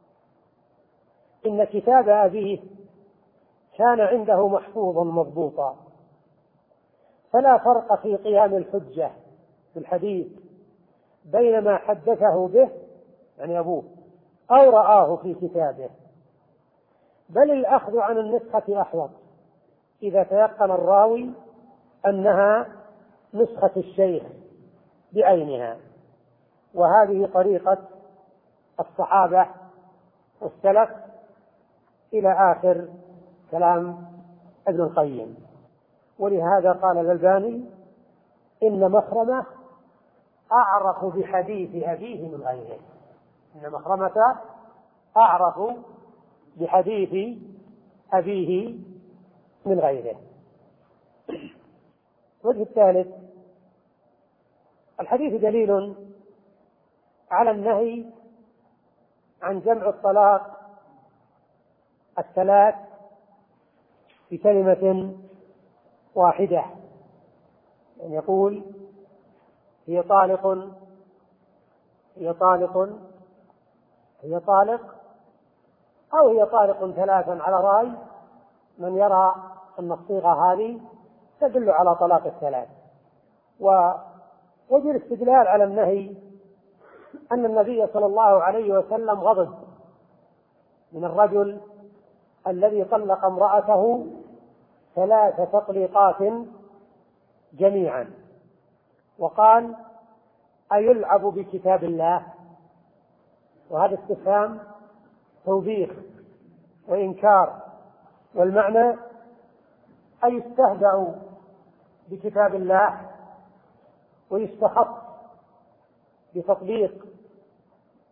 إن كتاب أبيه كان عنده محفوظا مضبوطا، فلا فرق في قيام الحجة في الحديث بين ما حدثه به يعني أبوه أو رآه في كتابه، بل الأخذ عن النسخة أحوط إذا تيقن الراوي أنها نسخة الشيخ بعينها. وهذه طريقة الصحابة والسلف إلى آخر كلام ابن القيم. ولهذا قال الألباني إن مخرمة أعرف بحديث أبيه من غيره، إن مخرمة أعرف بحديث أبيه من غيره. الوجه الثالث الحديث دليل على النهي عن جمع الطلاق الثلاث بكلمة واحدة، يعني يقول هي طالق هي طالق هي طالق أو هي طالق ثلاثا، على رأي من يرى أن الصيغة هذه تدل على طلاق الثلاث. ووجه الاستدلال على النهي أن النبي صلى الله عليه وسلم غضب من الرجل الذي طلق امرأته ثلاث تطليقات جميعا، وقال أيلعب بكتاب الله؟ وهذا استفهام توبيخ وإنكار، والمعنى أي يستهزأ بكتاب الله ويستخف بتطبيق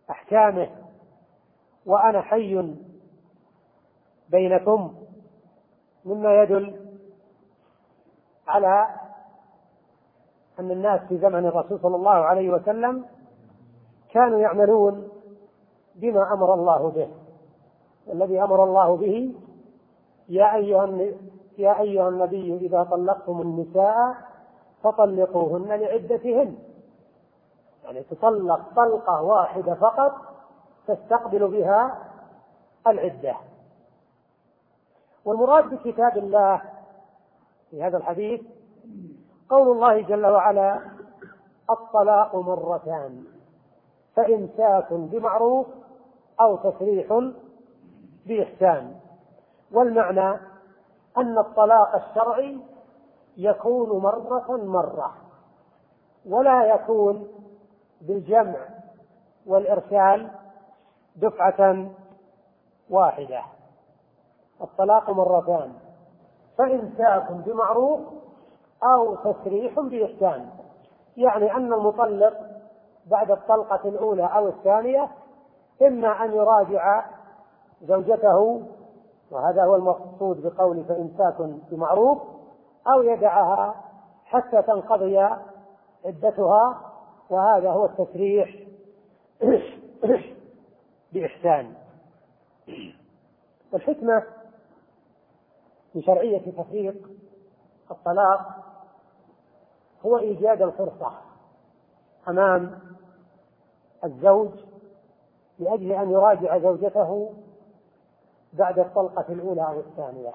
أحكامه وأنا حي بينكم، مما يدل على أن الناس في زمن الرسول صلى الله عليه وسلم كانوا يعملون بما أمر الله به. والذي أمر الله به: يا أيها يا أيها النبي إذا طلقتم النساء فطلقوهن لعدتهن، يعني تطلق طلقة واحدة فقط تستقبل بها العدة. والمراد بكتاب الله في هذا الحديث قول الله جل وعلا: الطلاق مرتان فإمساك بمعروف أو تسريح بإحسان. والمعنى أن الطلاق الشرعي يكون مرة مرة، ولا يكون بالجمع والإرسال دفعة واحدة. الطلاق مرتان فإمساك بمعروف أو تسريح بإحسان، يعني أن المطلق بعد الطلقة الأولى أو الثانية إما أن يراجع زوجته، وهذا هو المقصود بقول فإمساك بمعروف، أو يدعها حتى تنقضي عدتها، وهذا هو التسريح بإحسان. والحكمة في شرعية تفريق الطلاق هو إيجاد الفرصة أمام الزوج لأجل أن يراجع زوجته بعد الطلقة الأولى أو الثانية.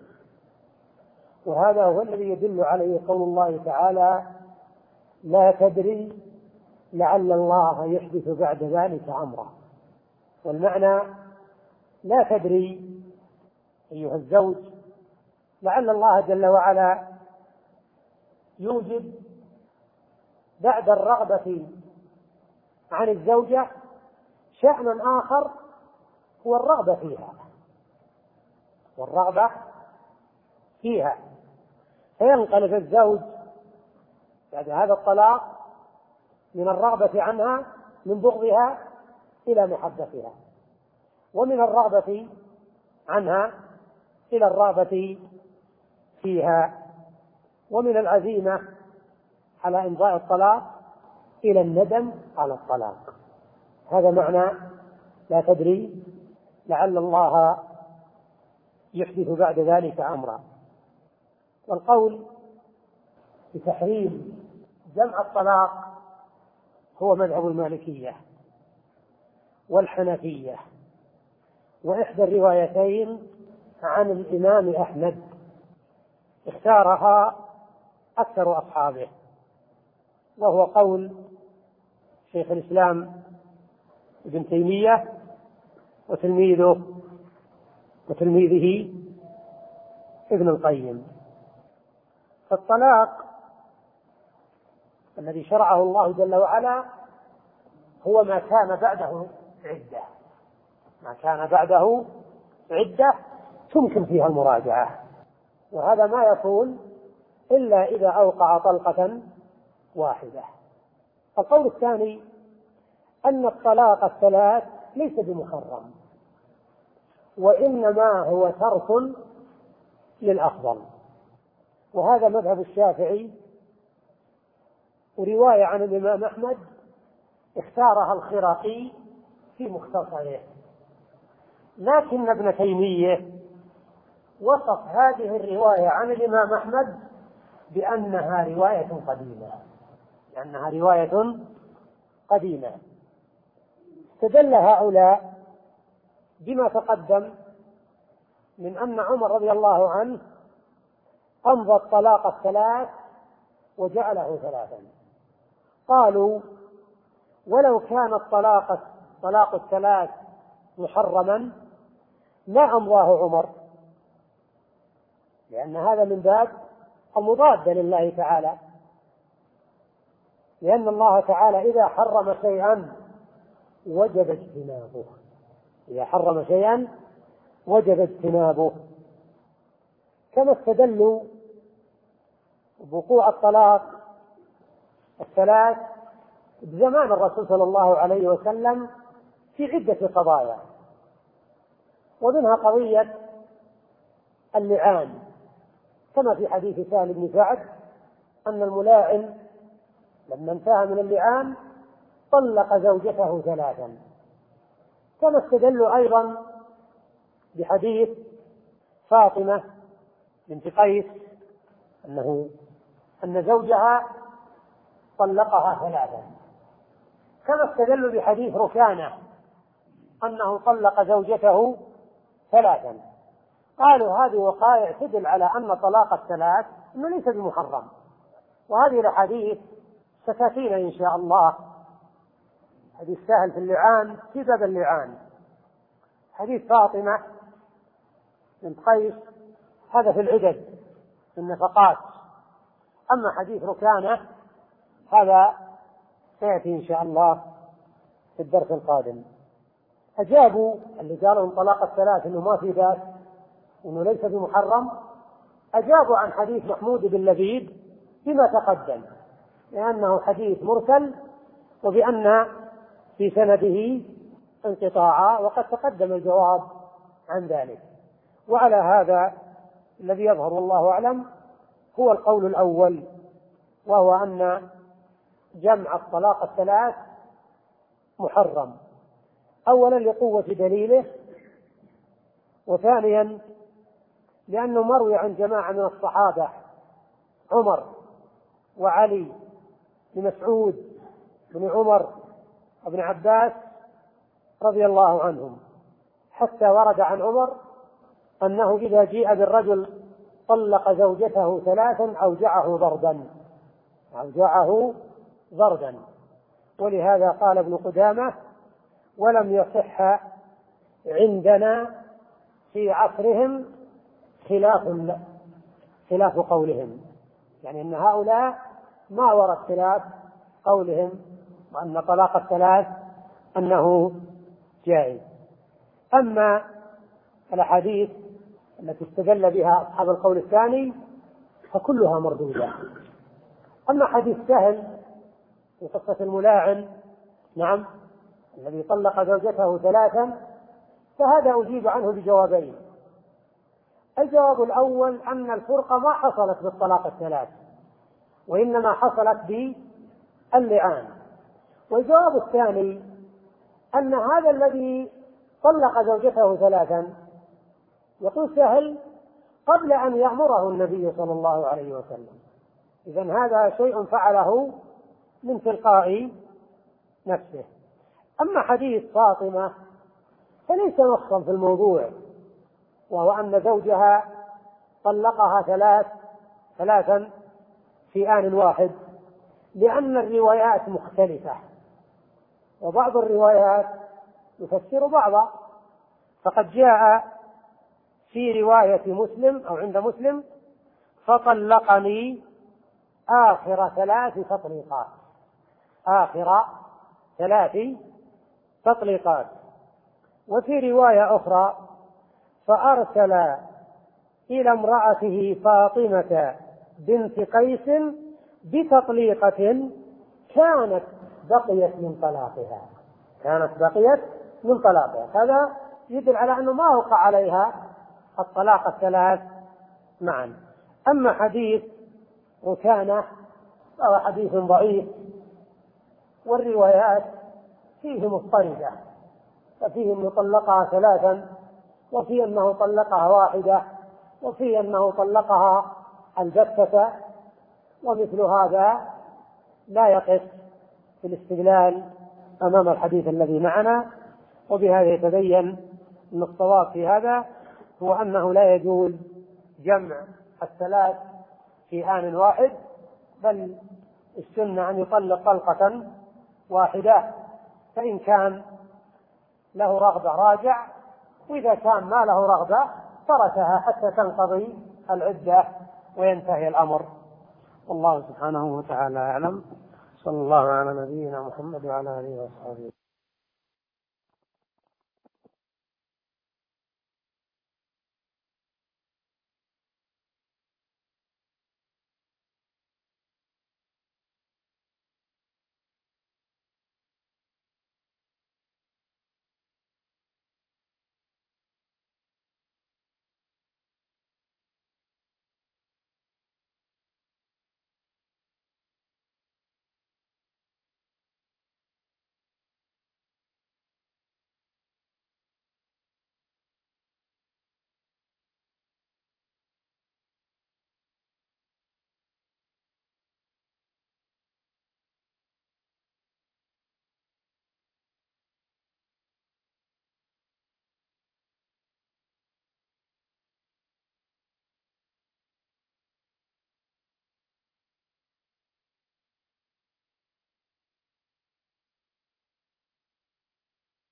وهذا هو الذي يدل عليه قول الله تعالى: لا تدري لعل الله يحدث بعد ذلك أمرا. والمعنى: لا تدري أيها الزوج، لعل الله جل وعلا يوجد بعد الرغبة عن الزوجة شأنا آخر هو الرغبة فيها والرغبة فيها فينقلب الزوج بعد هذا الطلاق من الرغبة عنها من بغضها إلى محبتها، ومن الرغبة عنها إلى الرغبة فيها، ومن العزيمة على إمضاء الطلاق إلى الندم على الطلاق. هذا معنى لا تدري لعل الله يحدث بعد ذلك أمرا. والقول بتحريم جمع الطلاق هو مذهب المالكية والحنفية، وإحدى الروايتين عن الإمام أحمد اختارها أكثر أصحابه، وهو قول شيخ الإسلام ابن تيمية وتلميذه وتلميذه ابن القيم. فالطلاق الذي شرعه الله جل وعلا هو ما كان بعده عدة، ما كان بعده عدة تمكن فيها المراجعة، وهذا ما يكون إلا إذا أوقع طلقة واحدة. القول الثاني أن الطلاق الثلاث ليس بمحرم، وإنما هو ترك للأفضل، وهذا مذهب الشافعي، ورواية عن الإمام أحمد اختارها الخراقي في مختصره. لكن ابن تيمية وصف هذه الرواية عن الإمام أحمد بأنها رواية قديمة، لأنها رواية قديمة. استدل هؤلاء بما تقدم من أن عمر رضي الله عنه أمضى الطلاق الثلاث وجعله ثلاثا. قالوا: ولو كان الطلاق طلاق الثلاث محرما ما أمضاه عمر، لأن هذا من باب المضاد لله تعالى، لأن الله تعالى إذا حرم شيئا وجب اجتنابه، إذا حرم شيئا وجب اجتنابه. كما استدلوا بوقوع الطلاق الثلاث بزمان الرسول صلى الله عليه وسلم في عدة قضايا، ومنها قضية اللعان، كما في حديث سهل بن سعد أن الملاعن لما انتهى من اللعان طلق زوجته ثلاثا. كما استدلوا أيضا بحديث فاطمة بنت قيس أنه أن زوجها طلقها ثلاثا. كما استدلوا بحديث ركانة أنه طلق زوجته ثلاثا. قالوا هذه وقائع تدل على أن طلاق الثلاث أنه ليس بمحرم، وهذه الأحاديث ستأتينا إن شاء الله. حديث سهل في اللعان في باب اللعان، حديث فاطمة بنت قيس هذا في العدد في النفقات، أما حديث ركانة هذا سيأتي إن شاء الله في الدرس القادم. أجابوا اللي قالوا طلاق الثلاث إنه ما في بأس إنه ليس بمحرم، أجابوا عن حديث محمود بن لبيد بما تقدم، لأنه حديث مرسل وبأن في سنده انقطاعا، وقد تقدم الجواب عن ذلك. وعلى هذا الذي يظهر والله أعلم هو القول الأول، وهو أن جمع الطلاق الثلاث محرم، أولا لقوة دليله، وثانيا لأنه مروي عن جماعة من الصحابة عمر وعلي بن مسعود بن عمر وابن عباس رضي الله عنهم، حتى ورد عن عمر أنه إذا جيء بالرجل طلق زوجته ثلاثا أوجعه ضربا أوجعه ضربا ولهذا قال ابن قدامة ولم يصح عندنا في عصرهم خلاف خلاف قولهم، يعني أن هؤلاء ما ورد خلاف قولهم وأن طلاق الثلاث أنه جائز. أما الأحاديث التي استدل بها أصحاب القول الثاني فكلها مردودة. أما حديث سهل في قصة الملاعن نعم الذي طلق زوجته ثلاثا فهذا أجيب عنه بجوابين. الجواب الأول أن الفرقة ما حصلت بالطلاق الثلاث وإنما حصلت باللعان. والجواب الثاني أن هذا الذي طلق زوجته ثلاثا يقول سهل قبل أن يأمره النبي صلى الله عليه وسلم، إذن هذا شيء فعله من تلقاء نفسه. أما حديث فاطمة فليس نصا في الموضوع، وهو أن زوجها طلقها ثلاث ثلاثا في آن واحد، لأن الروايات مختلفة وبعض الروايات يفسر بعضا. فقد جاء في رواية مسلم أو عند مسلم فطلقني آخر ثلاث تطليقات آخر ثلاث تطليقات وفي رواية أخرى فأرسل إلى امرأته فاطمة بنت قيس بتطليقة كانت بقيت من طلاقها كانت بقيت من طلاقها هذا يدل على أنه ما وقع عليها الطلاق الثلاث معا. أما حديث ركانة فهو حديث ضعيف، والروايات فيه مضطردة، ففيه أنه طلقها ثلاثا وفيه أنه طلقها واحدة وفيه أنه طلقها البتة، ومثل هذا لا يقف في الاستدلال أمام الحديث الذي معنا. وبهذا يتبين أن الصواب في هذا هو أنه لا يجوز جمع الثلاث في آن واحد، بل السنة أن يطلق طلقة واحدة، فإن كان له رغبة راجع، وإذا كان ما له رغبة تركها حتى تنقضي العدة وينتهي الأمر. والله سبحانه وتعالى أعلم. صلى الله على نبينا محمد وعلى آله وصحبه.